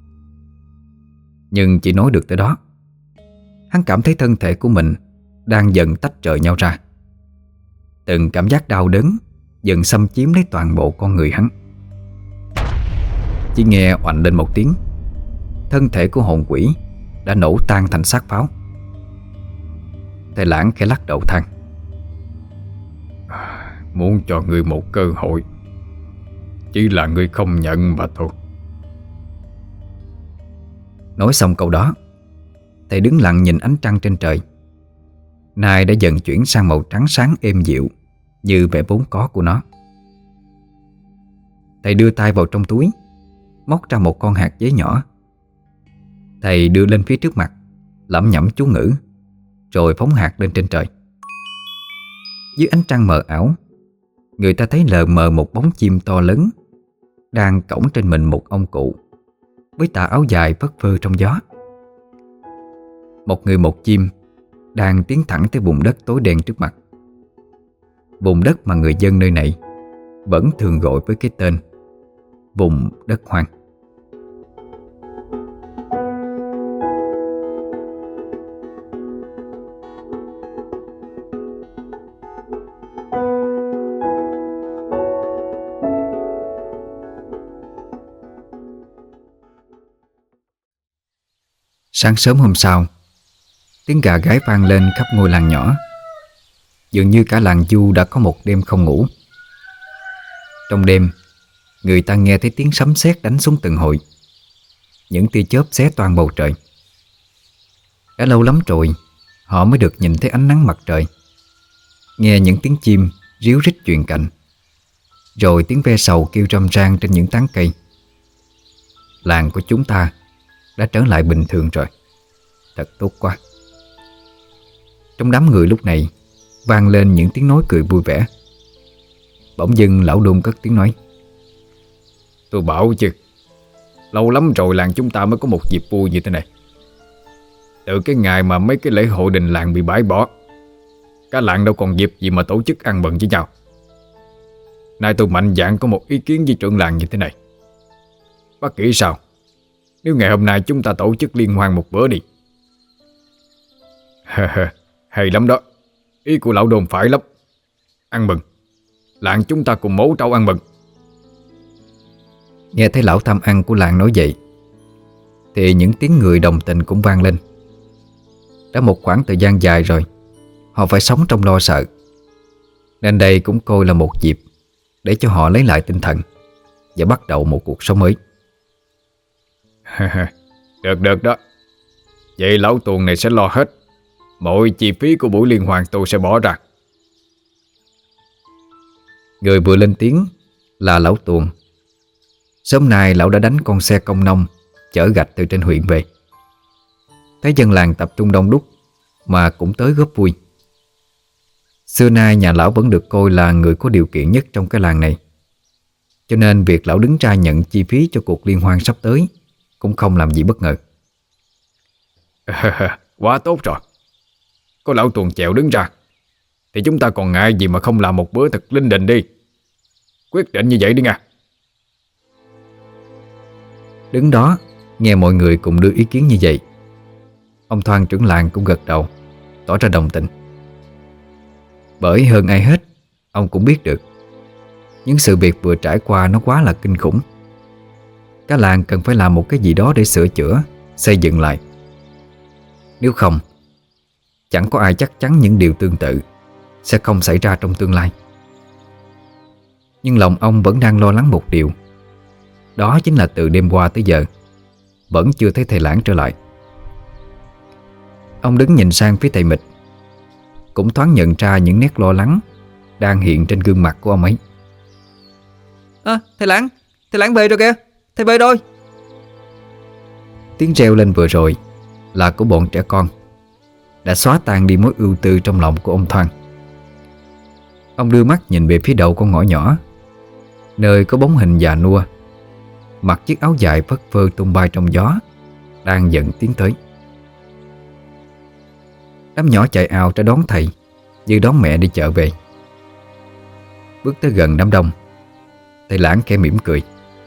Nhưng chỉ nói được tới đó, hắn cảm thấy thân thể của mình đang dần tách rời nhau ra. Từng cảm giác đau đớn dần xâm chiếm lấy toàn bộ con người hắn. Chỉ nghe oạnh lên một tiếng, thân thể của hồn quỷ đã nổ tan thành xác pháo. Thầy Lãng khẽ lắc đầu than: Muốn cho ngươi một cơ hội, chỉ là ngươi không nhận mà thôi. Nói xong câu đó, thầy đứng lặng nhìn ánh trăng trên trời. Nay đã dần chuyển sang màu trắng sáng êm dịu như vẻ vốn có của nó. Thầy đưa tay vào trong túi, móc ra một con hạt giấy nhỏ. Thầy đưa lên phía trước mặt, lẩm nhẩm chú ngữ, rồi phóng hạt lên trên trời. Dưới ánh trăng mờ ảo, người ta thấy lờ mờ một bóng chim to lớn đang cõng trên mình một ông cụ với tà áo dài phất phơ trong gió. Một người một chim đang tiến thẳng tới vùng đất tối đen trước mặt. Vùng đất mà người dân nơi này vẫn thường gọi với cái tên vùng đất hoang. Sáng sớm hôm sau, tiếng gà gáy vang lên khắp ngôi làng nhỏ. Dường như cả làng Du đã có một đêm không ngủ. Trong đêm, người ta nghe thấy tiếng sấm sét đánh xuống từng hồi. Những tia chớp xé toang bầu trời. Đã lâu lắm rồi họ mới được nhìn thấy ánh nắng mặt trời, nghe những tiếng chim ríu rít truyền cành, rồi tiếng ve sầu kêu râm ran trên những tán cây. Làng của chúng ta đã trở lại bình thường rồi. Thật tốt quá. Trong đám người lúc này vang lên những tiếng nói cười vui vẻ. Bỗng dưng lão Đôn cất tiếng nói: Tôi bảo chứ, lâu lắm rồi làng chúng ta mới có một dịp vui như thế này. Từ cái ngày mà mấy cái lễ hội đình làng bị bãi bỏ, cả làng đâu còn dịp gì mà tổ chức ăn mừng với nhau. Nay tôi mạnh dạn có một ý kiến với trưởng làng như thế này. Bác nghĩ sao nếu ngày hôm nay chúng ta tổ chức liên hoan một bữa đi? Hay lắm đó. Ý của lão Đôn phải lắm. Ăn mừng, làng chúng ta cùng mổ trâu ăn mừng. Nghe thấy lão tham ăn của làng nói vậy thì những tiếng người đồng tình cũng vang lên. Đã một khoảng thời gian dài rồi họ phải sống trong lo sợ, nên đây cũng coi là một dịp để cho họ lấy lại tinh thần và bắt đầu một cuộc sống mới. Được được đó. Vậy lão Tuồng này sẽ lo hết. Mọi chi phí của buổi liên hoan tôi sẽ bỏ ra. Người vừa lên tiếng là lão Tuồng. Sớm nay lão đã đánh con xe công nông chở gạch từ trên huyện về. Thấy dân làng tập trung đông đúc mà cũng tới góp vui. Xưa nay nhà lão vẫn được coi là người có điều kiện nhất trong cái làng này, cho nên việc lão đứng ra nhận chi phí cho cuộc liên hoan sắp tới cũng không làm gì bất ngờ. Quá tốt rồi. Có lão Tuồng chèo đứng ra thì chúng ta còn ngại gì mà không làm một bữa thật linh đình đi. Quyết định như vậy đi nha. Đứng đó nghe mọi người cùng đưa ý kiến như vậy, ông Thoan trưởng làng cũng gật đầu tỏ ra đồng tình. Bởi hơn ai hết, ông cũng biết được những sự việc vừa trải qua nó quá là kinh khủng. Cả làng cần phải làm một cái gì đó để sửa chữa, xây dựng lại. Nếu không, chẳng có ai chắc chắn những điều tương tự sẽ không xảy ra trong tương lai. Nhưng lòng ông vẫn đang lo lắng một điều. Đó chính là từ đêm qua tới giờ vẫn chưa thấy thầy Lãng trở lại. Ông đứng nhìn sang phía thầy Mịch, cũng thoáng nhận ra những nét lo lắng đang hiện trên gương mặt của ông ấy. À, thầy Lãng, thầy Lãng về rồi kìa, thầy về rồi. Tiếng reo lên vừa rồi là của bọn trẻ con, đã xóa tan đi mối ưu tư trong lòng của ông Thoan. Ông đưa mắt nhìn về phía đầu con ngõ nhỏ, nơi có bóng hình già nua mặc chiếc áo dài phất phơ tung bay trong gió, đang dần tiến tới. Đám nhỏ chạy ào ra đón thầy như đón mẹ đi chợ về. Bước tới gần đám đông, thầy Lãng khẽ mỉm cười.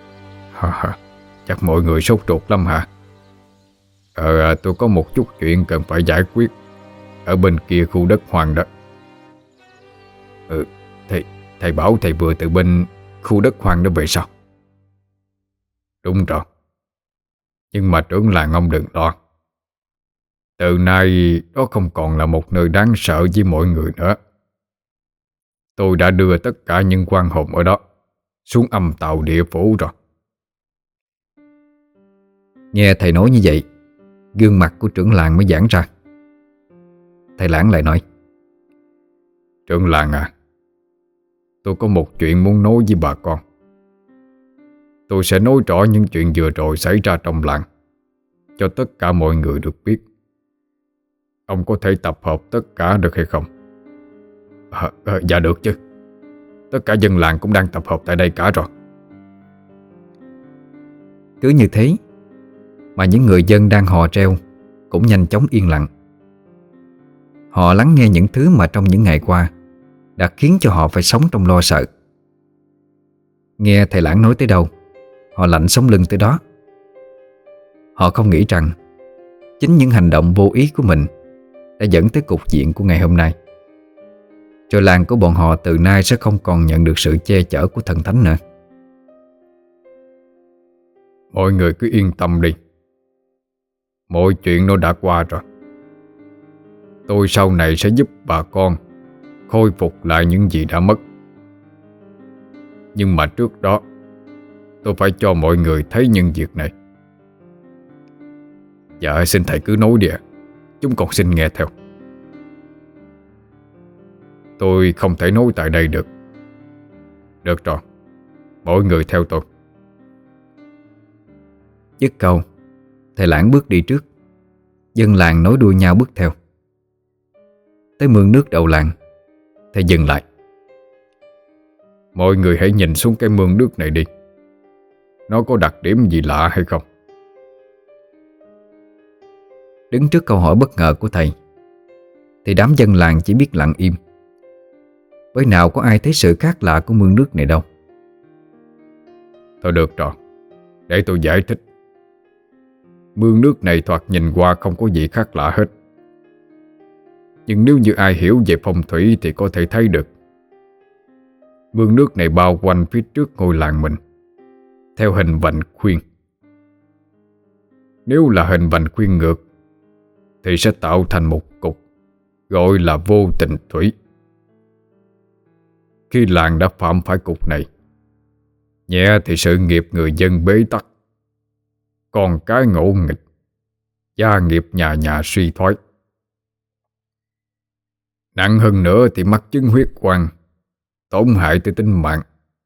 Chắc mọi người sốt ruột lắm hả? Ờ, tôi có một chút chuyện cần phải giải quyết ở bên kia khu đất hoang đó. Ừ, thầy, thầy bảo thầy vừa từ bên khu đất hoang đó về sao? Đúng rồi. Nhưng mà trưởng làng ông đừng lo. Từ nay đó không còn là một nơi đáng sợ với mọi người nữa. Tôi đã đưa tất cả những quan hồn ở đó xuống âm tàu địa phủ rồi. Nghe thầy nói như vậy, gương mặt của trưởng làng mới giãn ra. Thầy Lãng lại nói: Trưởng làng à, tôi có một chuyện muốn nói với bà con. Tôi sẽ nói rõ những chuyện vừa rồi xảy ra trong làng cho tất cả mọi người được biết. Ông có thể tập hợp tất cả được hay không? À, à, dạ được chứ. Tất cả dân làng cũng đang tập hợp tại đây cả rồi. Cứ như thế mà những người dân đang hò reo cũng nhanh chóng yên lặng. Họ lắng nghe những thứ mà trong những ngày qua đã khiến cho họ phải sống trong lo sợ. Nghe thầy Lãng nói tới đâu, họ lạnh sống lưng tới đó. Họ không nghĩ rằng chính những hành động vô ý của mình đã dẫn tới cục diện của ngày hôm nay. Rồi làng của bọn họ từ nay sẽ không còn nhận được sự che chở của thần thánh nữa. Mọi người cứ yên tâm đi. Mọi chuyện nó đã qua rồi. Tôi sau này sẽ giúp bà con khôi phục lại những gì đã mất. Nhưng mà trước đó tôi phải cho mọi người thấy những việc này. Dạ xin thầy cứ nói đi ạ. Chúng con xin nghe theo. Tôi không thể nói tại đây được. Được rồi, mọi người theo tôi. Dứt câu, thầy Lãng bước đi trước. Dân làng nối đuôi nhau bước theo. Tới mương nước đầu làng, thầy dừng lại. Mọi người hãy nhìn xuống cái mương nước này đi. Nó có đặc điểm gì lạ hay không? Đứng trước câu hỏi bất ngờ của thầy, thì đám dân làng chỉ biết lặng im, bởi nào có ai thấy sự khác lạ của mương nước này đâu. Thôi được rồi, để tôi giải thích. Mương nước này thoạt nhìn qua không có gì khác lạ hết. Nhưng nếu như ai hiểu về phong thủy thì có thể thấy được. Mương nước này bao quanh phía trước ngôi làng mình theo hình vành khuyên. Nếu là hình vành khuyên ngược thì sẽ tạo thành một cục gọi là vô tình thủy. Khi làng đã phạm phải cục này, nhẹ thì sự nghiệp người dân bế tắc, còn cái ngỗ nghịch, gia nghiệp nhà nhà suy thoái. Nặng hơn nữa thì mắc chứng huyết quang, tổn hại tới tính mạng.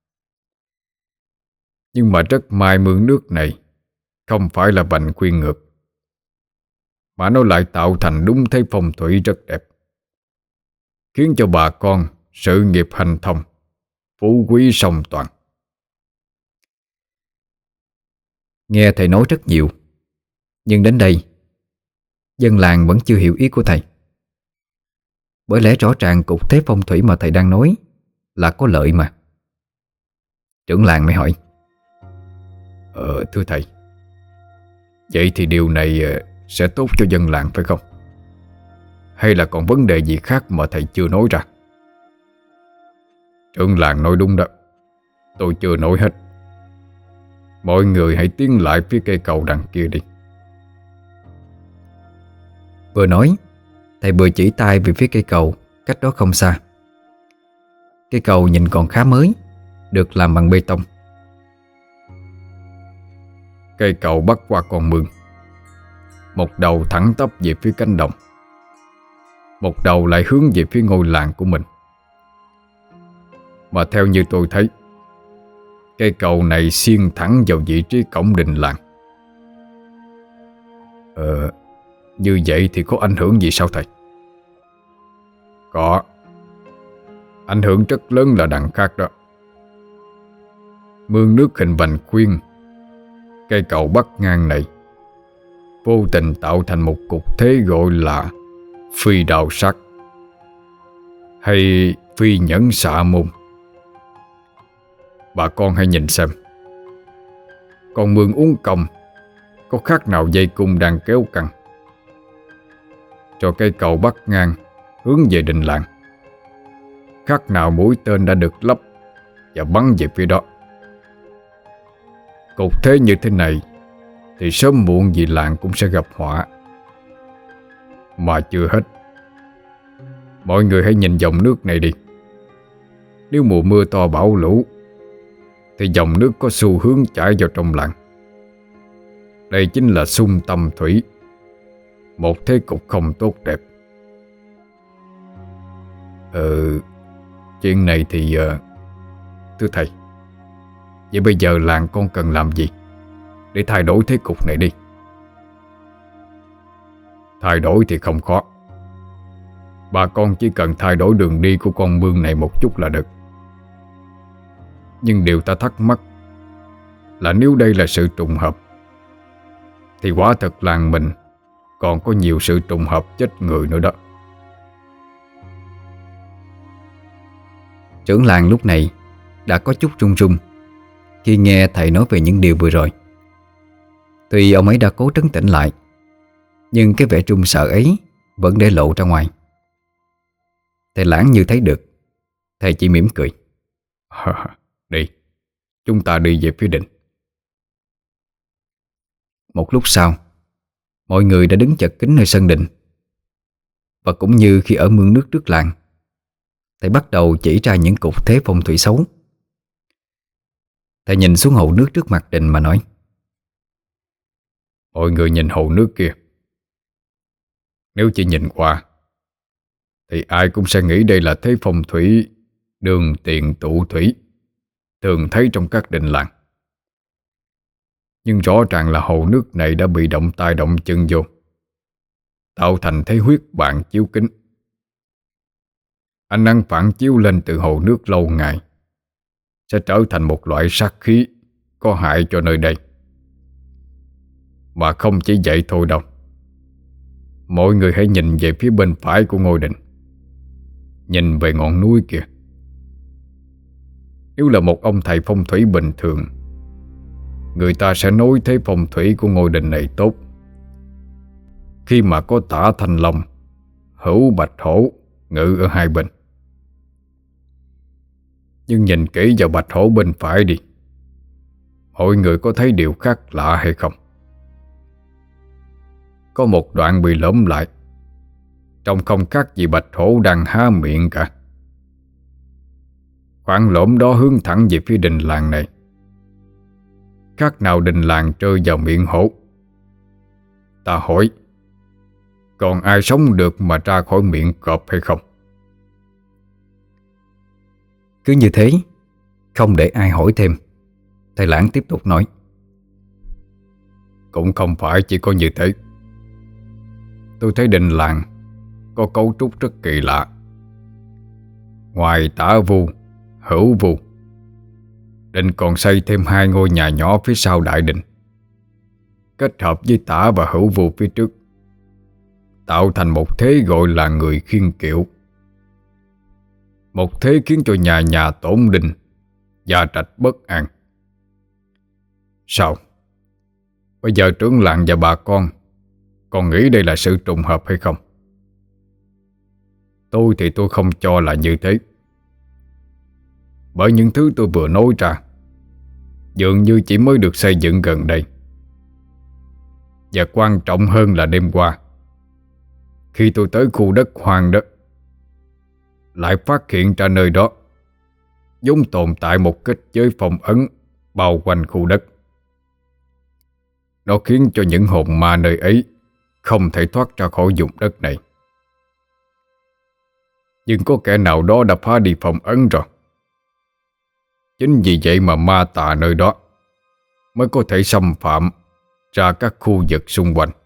Nhưng mà rất may mương nước này không phải là vành khuyên ngược, mà nó lại tạo thành đúng thế phong thủy rất đẹp, khiến cho bà con sự nghiệp hành thông, phú quý song toàn. Nghe thầy nói rất nhiều, nhưng đến đây dân làng vẫn chưa hiểu ý của thầy. Bởi lẽ rõ ràng cục thế phong thủy mà thầy đang nói là có lợi mà. Trưởng làng mới hỏi: Ờ thưa thầy, vậy thì điều này sẽ tốt cho dân làng phải không? Hay là còn vấn đề gì khác mà thầy chưa nói ra? Trưởng làng nói đúng đó, tôi chưa nói hết. Mọi người hãy tiến lại phía cây cầu đằng kia đi. Vừa nói, thầy vừa chỉ tay về phía cây cầu cách đó không xa. Cây cầu nhìn còn khá mới, được làm bằng bê tông. Cây cầu bắc qua con mương, một đầu thẳng tắp về phía cánh đồng, một đầu lại hướng về phía ngôi làng của mình. Mà theo như tôi thấy, cây cầu này xiên thẳng vào vị trí cổng đình làng. Ờ, như vậy thì có ảnh hưởng gì sao thầy? Có. Ảnh hưởng rất lớn là đằng khác đó. Mương nước hình vành khuyên, cây cầu bắc ngang này vô tình tạo thành một cục thế gọi là phi đào sắc hay phi nhẫn xạ môn. Bà con hãy nhìn xem, con mương uốn cong có khác nào dây cung đang kéo căng. Cho cây cầu bắc ngang hướng về đình làng, khác nào mũi tên đã được lắp và bắn về phía đó. Cục thế như thế này thì sớm muộn gì làng cũng sẽ gặp họa. Mà chưa hết, mọi người hãy nhìn dòng nước này đi. Nếu mùa mưa to bão lũ thì dòng nước có xu hướng chảy vào trong làng. Đây chính là xung tâm thủy, một thế cục không tốt đẹp. Ừ, chuyện này thì uh, thưa thầy, vậy bây giờ làng con cần làm gì để thay đổi thế cục này đi? Thay đổi thì không khó. Bà con chỉ cần thay đổi đường đi của con mương này một chút là được. Nhưng điều ta thắc mắc là nếu đây là sự trùng hợp thì quả thật làng mình còn có nhiều sự trùng hợp chết người nữa đó. Trưởng làng lúc này đã có chút run run khi nghe thầy nói về những điều vừa rồi. Tuy ông ấy đã cố trấn tĩnh lại, nhưng cái vẻ run sợ ấy vẫn để lộ ra ngoài. Thầy Lãng như thấy được, thầy chỉ mỉm cười. Đi, chúng ta đi về phía đình. Một lúc sau, Mọi người đã đứng chật kín nơi sân đình. Và cũng như khi ở mương nước trước làng, thầy bắt đầu chỉ ra những cục thế phong thủy xấu. Thầy nhìn xuống hồ nước trước mặt đình mà nói: Mọi người nhìn hồ nước kia. Nếu chỉ nhìn qua thì ai cũng sẽ nghĩ đây là thế phong thủy đường tiền tụ thủy thường thấy trong các đình làng. Nhưng rõ ràng là hồ nước này đã bị động tay động chân vô, tạo thành thế huyết bạn chiếu kính. Ánh nắng phản chiếu lên từ hồ nước lâu ngày sẽ trở thành một loại sát khí có hại cho nơi đây. Mà không chỉ vậy thôi đâu. Mọi người hãy nhìn về phía bên phải của ngôi đình, nhìn về ngọn núi kìa. Nếu là một ông thầy phong thủy bình thường, người ta sẽ nói thế phong thủy của ngôi đình này tốt khi mà có tả thanh long, hữu bạch hổ ngự ở hai bên. Nhưng nhìn kỹ vào bạch hổ bên phải đi, mọi người có thấy điều khác lạ hay không? Có một đoạn bị lõm lại, trông không khác gì bạch hổ đang há miệng cả. Khoảng lõm đó hướng thẳng về phía đình làng này, khác nào đình làng rơi vào miệng hổ. Ta hỏi, còn ai sống được mà ra khỏi miệng cọp hay không? Cứ như thế, không để ai hỏi thêm, thầy Lãng tiếp tục nói: Cũng không phải chỉ có như thế. Tôi thấy đình làng có cấu trúc rất kỳ lạ. Ngoài tả vu, hữu vu, đình còn xây thêm hai ngôi nhà nhỏ phía sau đại đình, kết hợp với tả và hữu vu phía trước, tạo thành một thế gọi là người khiêng kiệu. Một thế khiến cho nhà nhà tổn định, gia trạch bất an. Sao? Bây giờ trưởng làng và bà con còn nghĩ đây là sự trùng hợp hay không? Tôi thì tôi không cho là như thế. Bởi những thứ tôi vừa nói ra dường như chỉ mới được xây dựng gần đây. Và quan trọng hơn là đêm qua, khi tôi tới khu đất hoang đó, lại phát hiện ra nơi đó vốn tồn tại một kết giới phong ấn bao quanh khu đất. Nó khiến cho những hồn ma nơi ấy không thể thoát ra khỏi vùng đất này. Nhưng có kẻ nào đó đã phá đi phong ấn rồi. Chính vì vậy mà ma tà nơi đó mới có thể xâm phạm ra các khu vực xung quanh.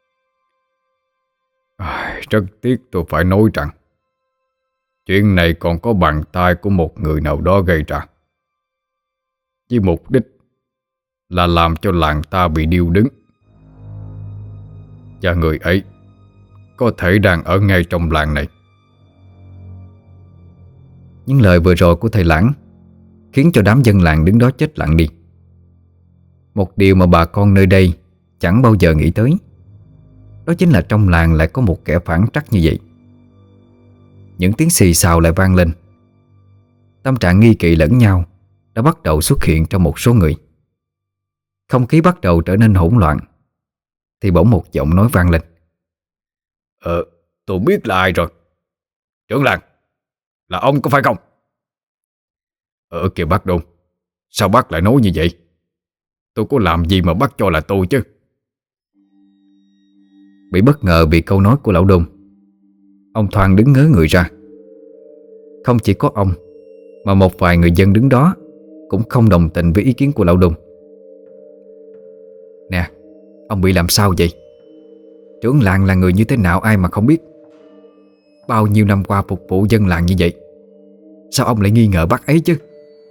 À, rất tiếc tôi phải nói rằng chuyện này còn có bàn tay của một người nào đó gây ra, với mục đích là làm cho làng ta bị điêu đứng. Và người ấy có thể đang ở ngay trong làng này. Những lời vừa rồi của thầy Lãng khiến cho đám dân làng đứng đó chết lặng đi. Một điều mà bà con nơi đây chẳng bao giờ nghĩ tới, đó chính là trong làng lại có một kẻ phản trắc như vậy. Những tiếng xì xào lại vang lên. Tâm trạng nghi kỵ lẫn nhau đã bắt đầu xuất hiện trong một số người. Không khí bắt đầu trở nên hỗn loạn. Thì bỗng một giọng nói vang lên: Ờ, tôi biết là ai rồi. Trưởng làng, là ông có phải không? Ờ kìa bác Đôn, sao bác lại nói như vậy? Tôi có làm gì mà bác cho là tôi chứ? Bị bất ngờ vì câu nói của lão Đôn, ông Thoan đứng ngớ người ra. Không chỉ có ông, mà một vài người dân đứng đó cũng không đồng tình với ý kiến của lão Đôn. Nè, ông bị làm sao vậy? Trưởng làng là người như thế nào ai mà không biết. Bao nhiêu năm qua phục vụ dân làng như vậy, sao ông lại nghi ngờ bác ấy chứ?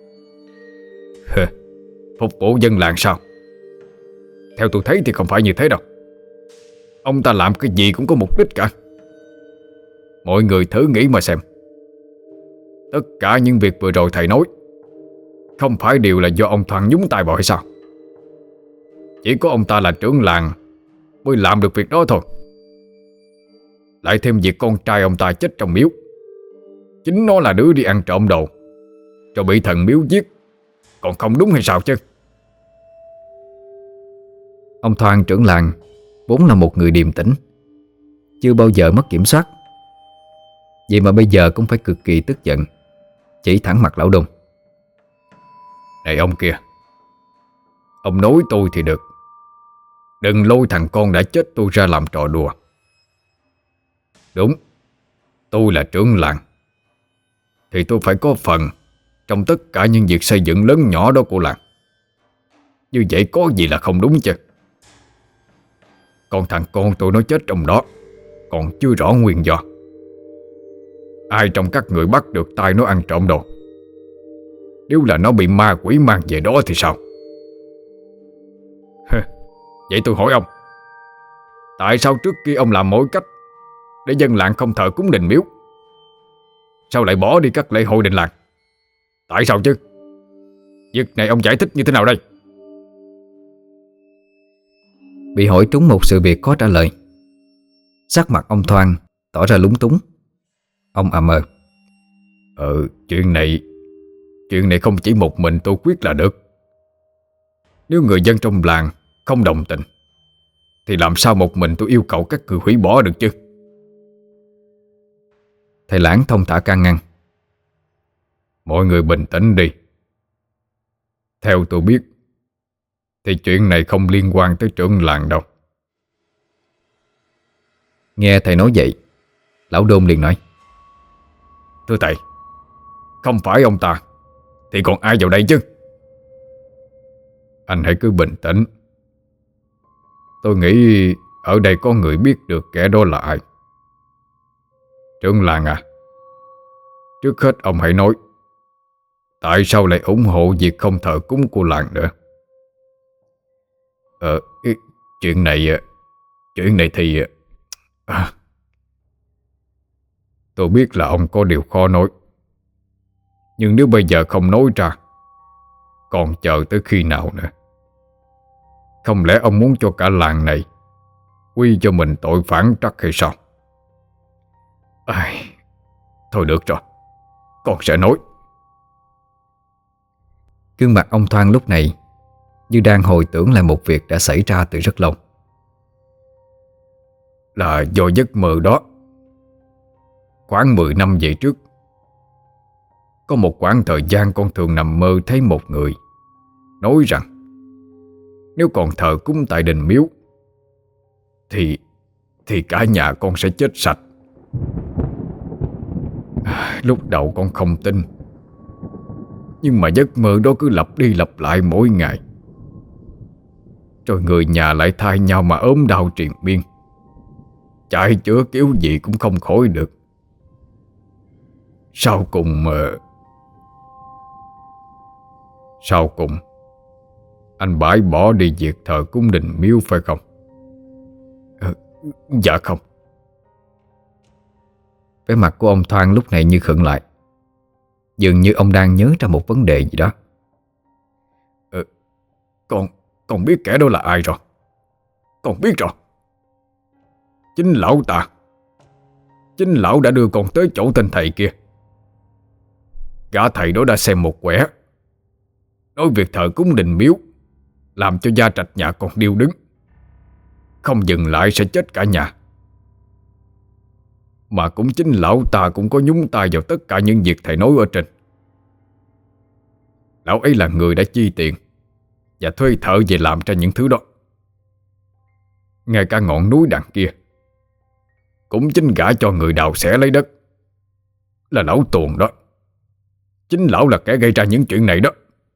Phục vụ dân làng sao? Theo tôi thấy thì không phải như thế đâu. Ông ta làm cái gì cũng có mục đích cả. Mọi người thử nghĩ mà xem. Tất cả những việc vừa rồi thầy nói không phải đều là do ông Thoan nhúng tay vào hay sao? Chỉ có ông ta là trưởng làng mới làm được việc đó thôi. Lại thêm việc con trai ông ta chết trong miếu, chính nó là đứa đi ăn trộm đồ rồi bị thần miếu giết, còn không đúng hay sao chứ? Ông Thoan trưởng làng vốn là một người điềm tĩnh, chưa bao giờ mất kiểm soát. Vậy mà bây giờ cũng phải cực kỳ tức giận, chỉ thẳng mặt lão Đôn. Này ông kia, ông nói tôi thì được, đừng lôi thằng con đã chết tôi ra làm trò đùa. Đúng, tôi là trưởng làng, thì tôi phải có phần trong tất cả những việc xây dựng lớn nhỏ đó của làng. Như vậy có gì là không đúng chứ? Còn thằng con tôi nó chết trong đó còn chưa rõ nguyên do. Ai trong các người bắt được tay nó ăn trộm đồ? Nếu là nó bị ma quỷ mang về đó thì sao? Vậy tôi hỏi ông, tại sao trước kia ông làm mọi cách để dân làng không thờ cúng đình miếu, sao lại bỏ đi các lễ hội đình làng? Tại sao chứ? Việc này ông giải thích như thế nào đây? Bị hỏi trúng một sự việc khó trả lời, sắc mặt ông Thoan tỏ ra lúng túng. Ông à mờ Ừ, chuyện này Chuyện này không chỉ một mình tôi quyết là được. Nếu người dân trong làng không đồng tình thì làm sao một mình tôi yêu cầu các người hủy bỏ được chứ? Thầy Lãng thông thả can ngăn. Mọi người bình tĩnh đi. Theo tôi biết thì chuyện này không liên quan tới trưởng làng đâu. Nghe thầy nói vậy, lão Đôn liền nói: Thưa thầy, không phải ông ta thì còn ai vào đây chứ? Anh hãy cứ bình tĩnh. Tôi nghĩ ở đây có người biết được kẻ đó là ai. Trưởng làng à, trước hết ông hãy nói, tại sao lại ủng hộ việc không thờ cúng của làng nữa? Ờ, chuyện này Chuyện này thì à, tôi biết là ông có điều khó nói, nhưng nếu bây giờ không nói ra, còn chờ tới khi nào nữa? Không lẽ ông muốn cho cả làng này quy cho mình tội phản trắc hay sao? Ai, thôi được rồi, con sẽ nói. Gương mặt ông Thoan lúc này như đang hồi tưởng lại một việc đã xảy ra từ rất lâu. Là do giấc mơ đó. Khoảng mười năm về trước, có một khoảng thời gian con thường nằm mơ thấy một người nói rằng nếu còn thờ cúng tại đình miếu Thì Thì cả nhà con sẽ chết sạch. à, Lúc đầu con không tin, nhưng mà giấc mơ đó cứ lặp đi lặp lại mỗi ngày. Rồi người nhà lại thay nhau mà ốm đau triền miên, chạy chữa kiểu gì cũng không khỏi được. Sau cùng mà Sau cùng anh bãi bỏ đi việc thờ cúng đình miếu phải không? À, dạ không. Vẻ mặt của ông Thoan lúc này như khựng lại, dường như ông đang nhớ ra một vấn đề gì đó. à, Con Con biết kẻ đó là ai rồi. Con biết rồi. Chính lão ta. Chính lão đã đưa con tới chỗ tên thầy kia. Gã thầy đó đã xem một quẻ, nói việc thờ cúng đình miếu làm cho gia trạch nhà con điêu đứng, không dừng lại sẽ chết cả nhà. Mà cũng chính lão ta cũng có nhúng tay vào tất cả những việc thầy nói ở trên. Lão ấy là người đã chi tiền và thuê thợ về làm ra những thứ đó. Ngay cả ngọn núi đằng kia cũng chính gã cho người đào xẻ lấy đất. Là lão Tuồng đó. Chính lão là kẻ gây ra những chuyện này đó.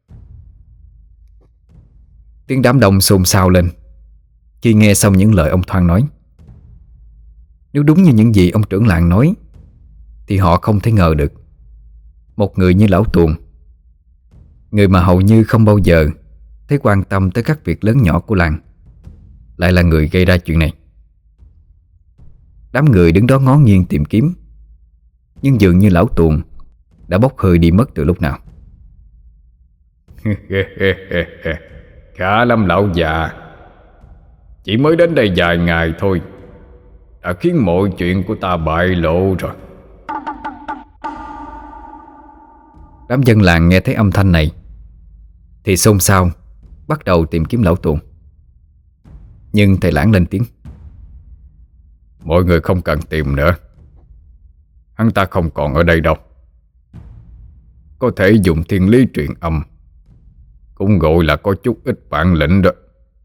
Tiếng đám đông xôn xao lên khi nghe xong những lời ông Thoan nói. Nếu đúng như những gì ông trưởng làng nói thì họ không thể ngờ được một người như lão Tuồng, người mà hầu như không bao giờ thấy quan tâm tới các việc lớn nhỏ của làng, lại là người gây ra chuyện này. Đám người đứng đó ngó nghiêng tìm kiếm, nhưng dường như lão Tuồng đã bốc hơi đi mất từ lúc nào. Khá lắm lão già. Chỉ mới đến đây vài ngày thôi đã khiến mọi chuyện của ta bại lộ rồi. Đám dân làng nghe thấy âm thanh này thì xôn xao bắt đầu tìm kiếm lão Tuồng. Nhưng thầy Lãng lên tiếng: Mọi người không cần tìm nữa. Hắn ta không còn ở đây đâu. Có thể dùng thiên lý truyền âm, cũng gọi là có chút ít bản lĩnh đó.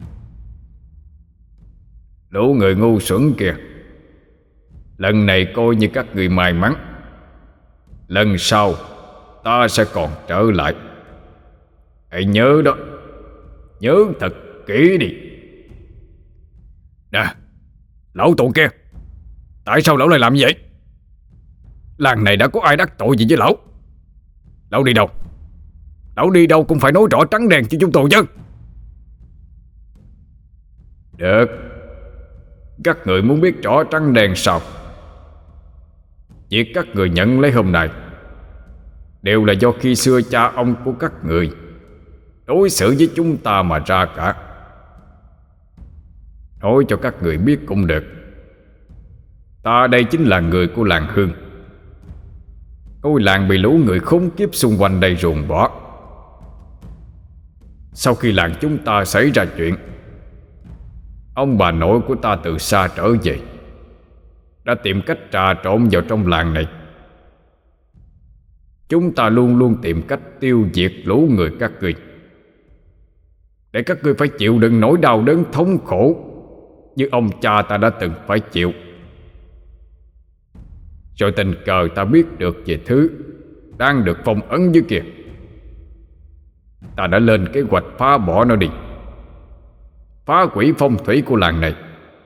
Lũ người ngu xuẩn kìa, lần này coi như các người may mắn. Lần sau ta sẽ còn trở lại. Hãy nhớ đó, nhớ thật kỹ đi. Nè, lão tụ kia, tại sao lão lại làm vậy? Làng này đã có ai đắc tội gì với lão? Lão đi đâu? Lão đi đâu cũng phải nói rõ trắng đen cho chúng tôi chứ. Được, các người muốn biết rõ trắng đen sao? Việc các người nhận lấy hôm nay đều là do khi xưa cha ông của các người đối xử với chúng ta mà ra cả. Nói cho các người biết cũng được, ta đây chính là người của làng Hương. Ngôi làng bị lũ người khốn kiếp xung quanh đây ruồng bỏ. Sau khi làng chúng ta xảy ra chuyện, ông bà nội của ta từ xa trở về, đã tìm cách trà trộn vào trong làng này. Chúng ta luôn luôn tìm cách tiêu diệt lũ người các ngươi, để các ngươi phải chịu đựng nỗi đau đớn thống khổ như ông cha ta đã từng phải chịu. Rồi tình cờ ta biết được về thứ đang được phong ấn dưới kia. Ta đã lên kế hoạch phá bỏ nó đi, phá hủy phong thủy của làng này.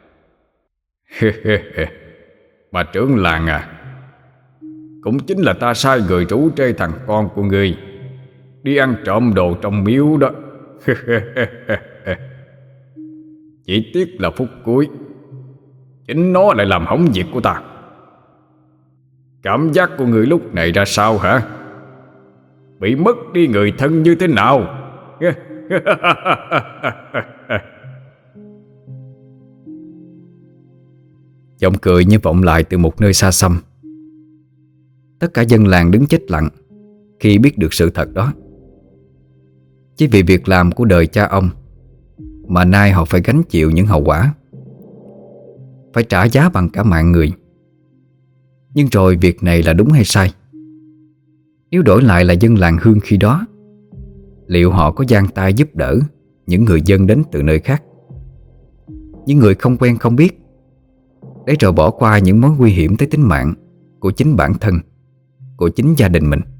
Bà trưởng làng à, cũng chính là ta sai người rủ rê thằng con của ngươi đi ăn trộm đồ trong miếu đó. Chỉ tiếc là phút cuối chính nó lại làm hỏng việc của ta. Cảm giác của người lúc này ra sao hả? Bị mất đi người thân như thế nào? Giọng cười như vọng lại từ một nơi xa xăm. Tất cả dân làng đứng chết lặng khi biết được sự thật đó. Chỉ vì việc làm của đời cha ông mà nay họ phải gánh chịu những hậu quả, phải trả giá bằng cả mạng người. Nhưng rồi việc này là đúng hay sai? Nếu đổi lại là dân làng Hương khi đó, liệu họ có giang tay giúp đỡ những người dân đến từ nơi khác, những người không quen không biết, để rồi bỏ qua những mối nguy hiểm tới tính mạng của chính bản thân, của chính gia đình mình?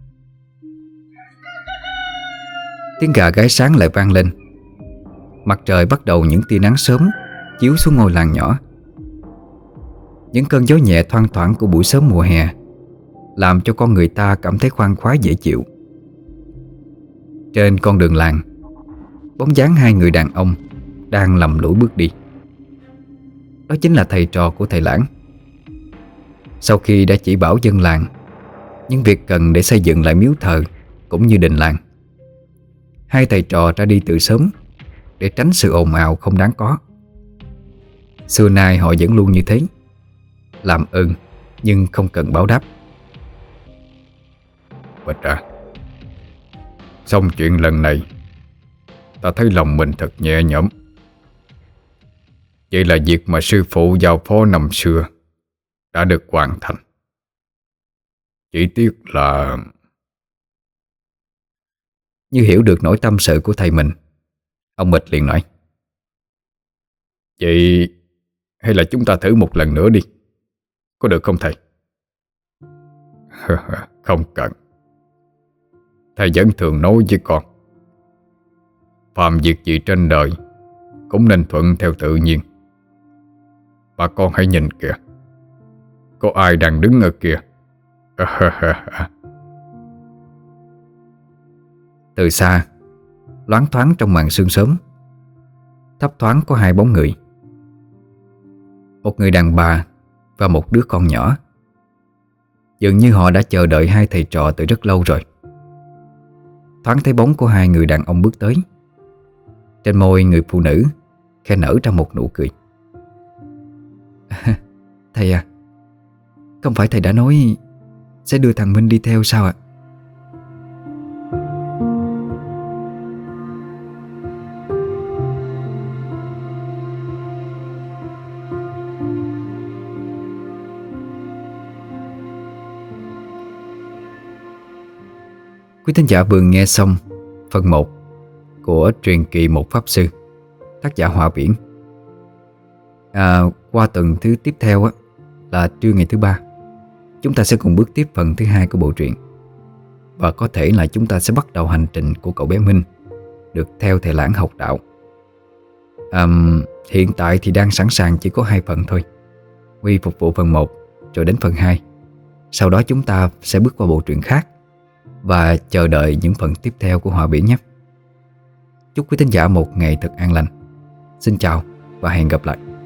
Tiếng gà gáy sáng lại vang lên. Mặt trời bắt đầu những tia nắng sớm chiếu xuống ngôi làng nhỏ. Những cơn gió nhẹ thoang thoảng của buổi sớm mùa hè làm cho con người ta cảm thấy khoan khoái dễ chịu. Trên con đường làng, bóng dáng hai người đàn ông đang lầm lũi bước đi. Đó chính là thầy trò của thầy Lãng. Sau khi đã chỉ bảo dân làng những việc cần để xây dựng lại miếu thờ cũng như đình làng, hai thầy trò ra đi từ sớm để tránh sự ồn ào không đáng có. Xưa nay họ vẫn luôn như thế, làm ơn nhưng không cần báo đáp. Bạch à, xong chuyện lần này, ta thấy lòng mình thật nhẹ nhõm. Vậy là việc mà sư phụ giao phó năm xưa đã được hoàn thành. Chỉ tiếc là... Như hiểu được nỗi tâm sự của thầy mình, ông Bịch liền nói: Vậy hay là chúng ta thử một lần nữa đi, có được không thầy? Không cần. Thầy vẫn thường nói với con, phàm việc gì trên đời cũng nên thuận theo tự nhiên. Bà con hãy nhìn kìa, có ai đang đứng ở kia. Từ xa, loáng thoáng trong màn sương sớm, thấp thoáng có hai bóng người. Một người đàn bà và một đứa con nhỏ. Dường như họ đã chờ đợi hai thầy trò từ rất lâu rồi. Thoáng thấy bóng của hai người đàn ông bước tới. Trên môi người phụ nữ khẽ nở ra một nụ cười. Thầy à, không phải thầy đã nói sẽ đưa thằng Minh đi theo sao ạ? quý thính giả vừa nghe xong phần một của Truyền kỳ một Pháp Sư, tác giả Họa Biển. à, Qua tuần thứ tiếp theo á, là trưa ngày thứ ba, chúng ta sẽ cùng bước tiếp phần thứ hai của bộ truyện. Và có thể là chúng ta sẽ bắt đầu hành trình của cậu bé Minh được theo thầy Lãng học đạo. à, Hiện tại thì đang sẵn sàng chỉ có hai phần thôi. Huy phục vụ phần một rồi đến phần hai. Sau đó chúng ta sẽ bước qua bộ truyện khác và chờ đợi những phần tiếp theo của Họa Biển nhé. Chúc quý thính giả một ngày thật an lành. Xin chào và hẹn gặp lại.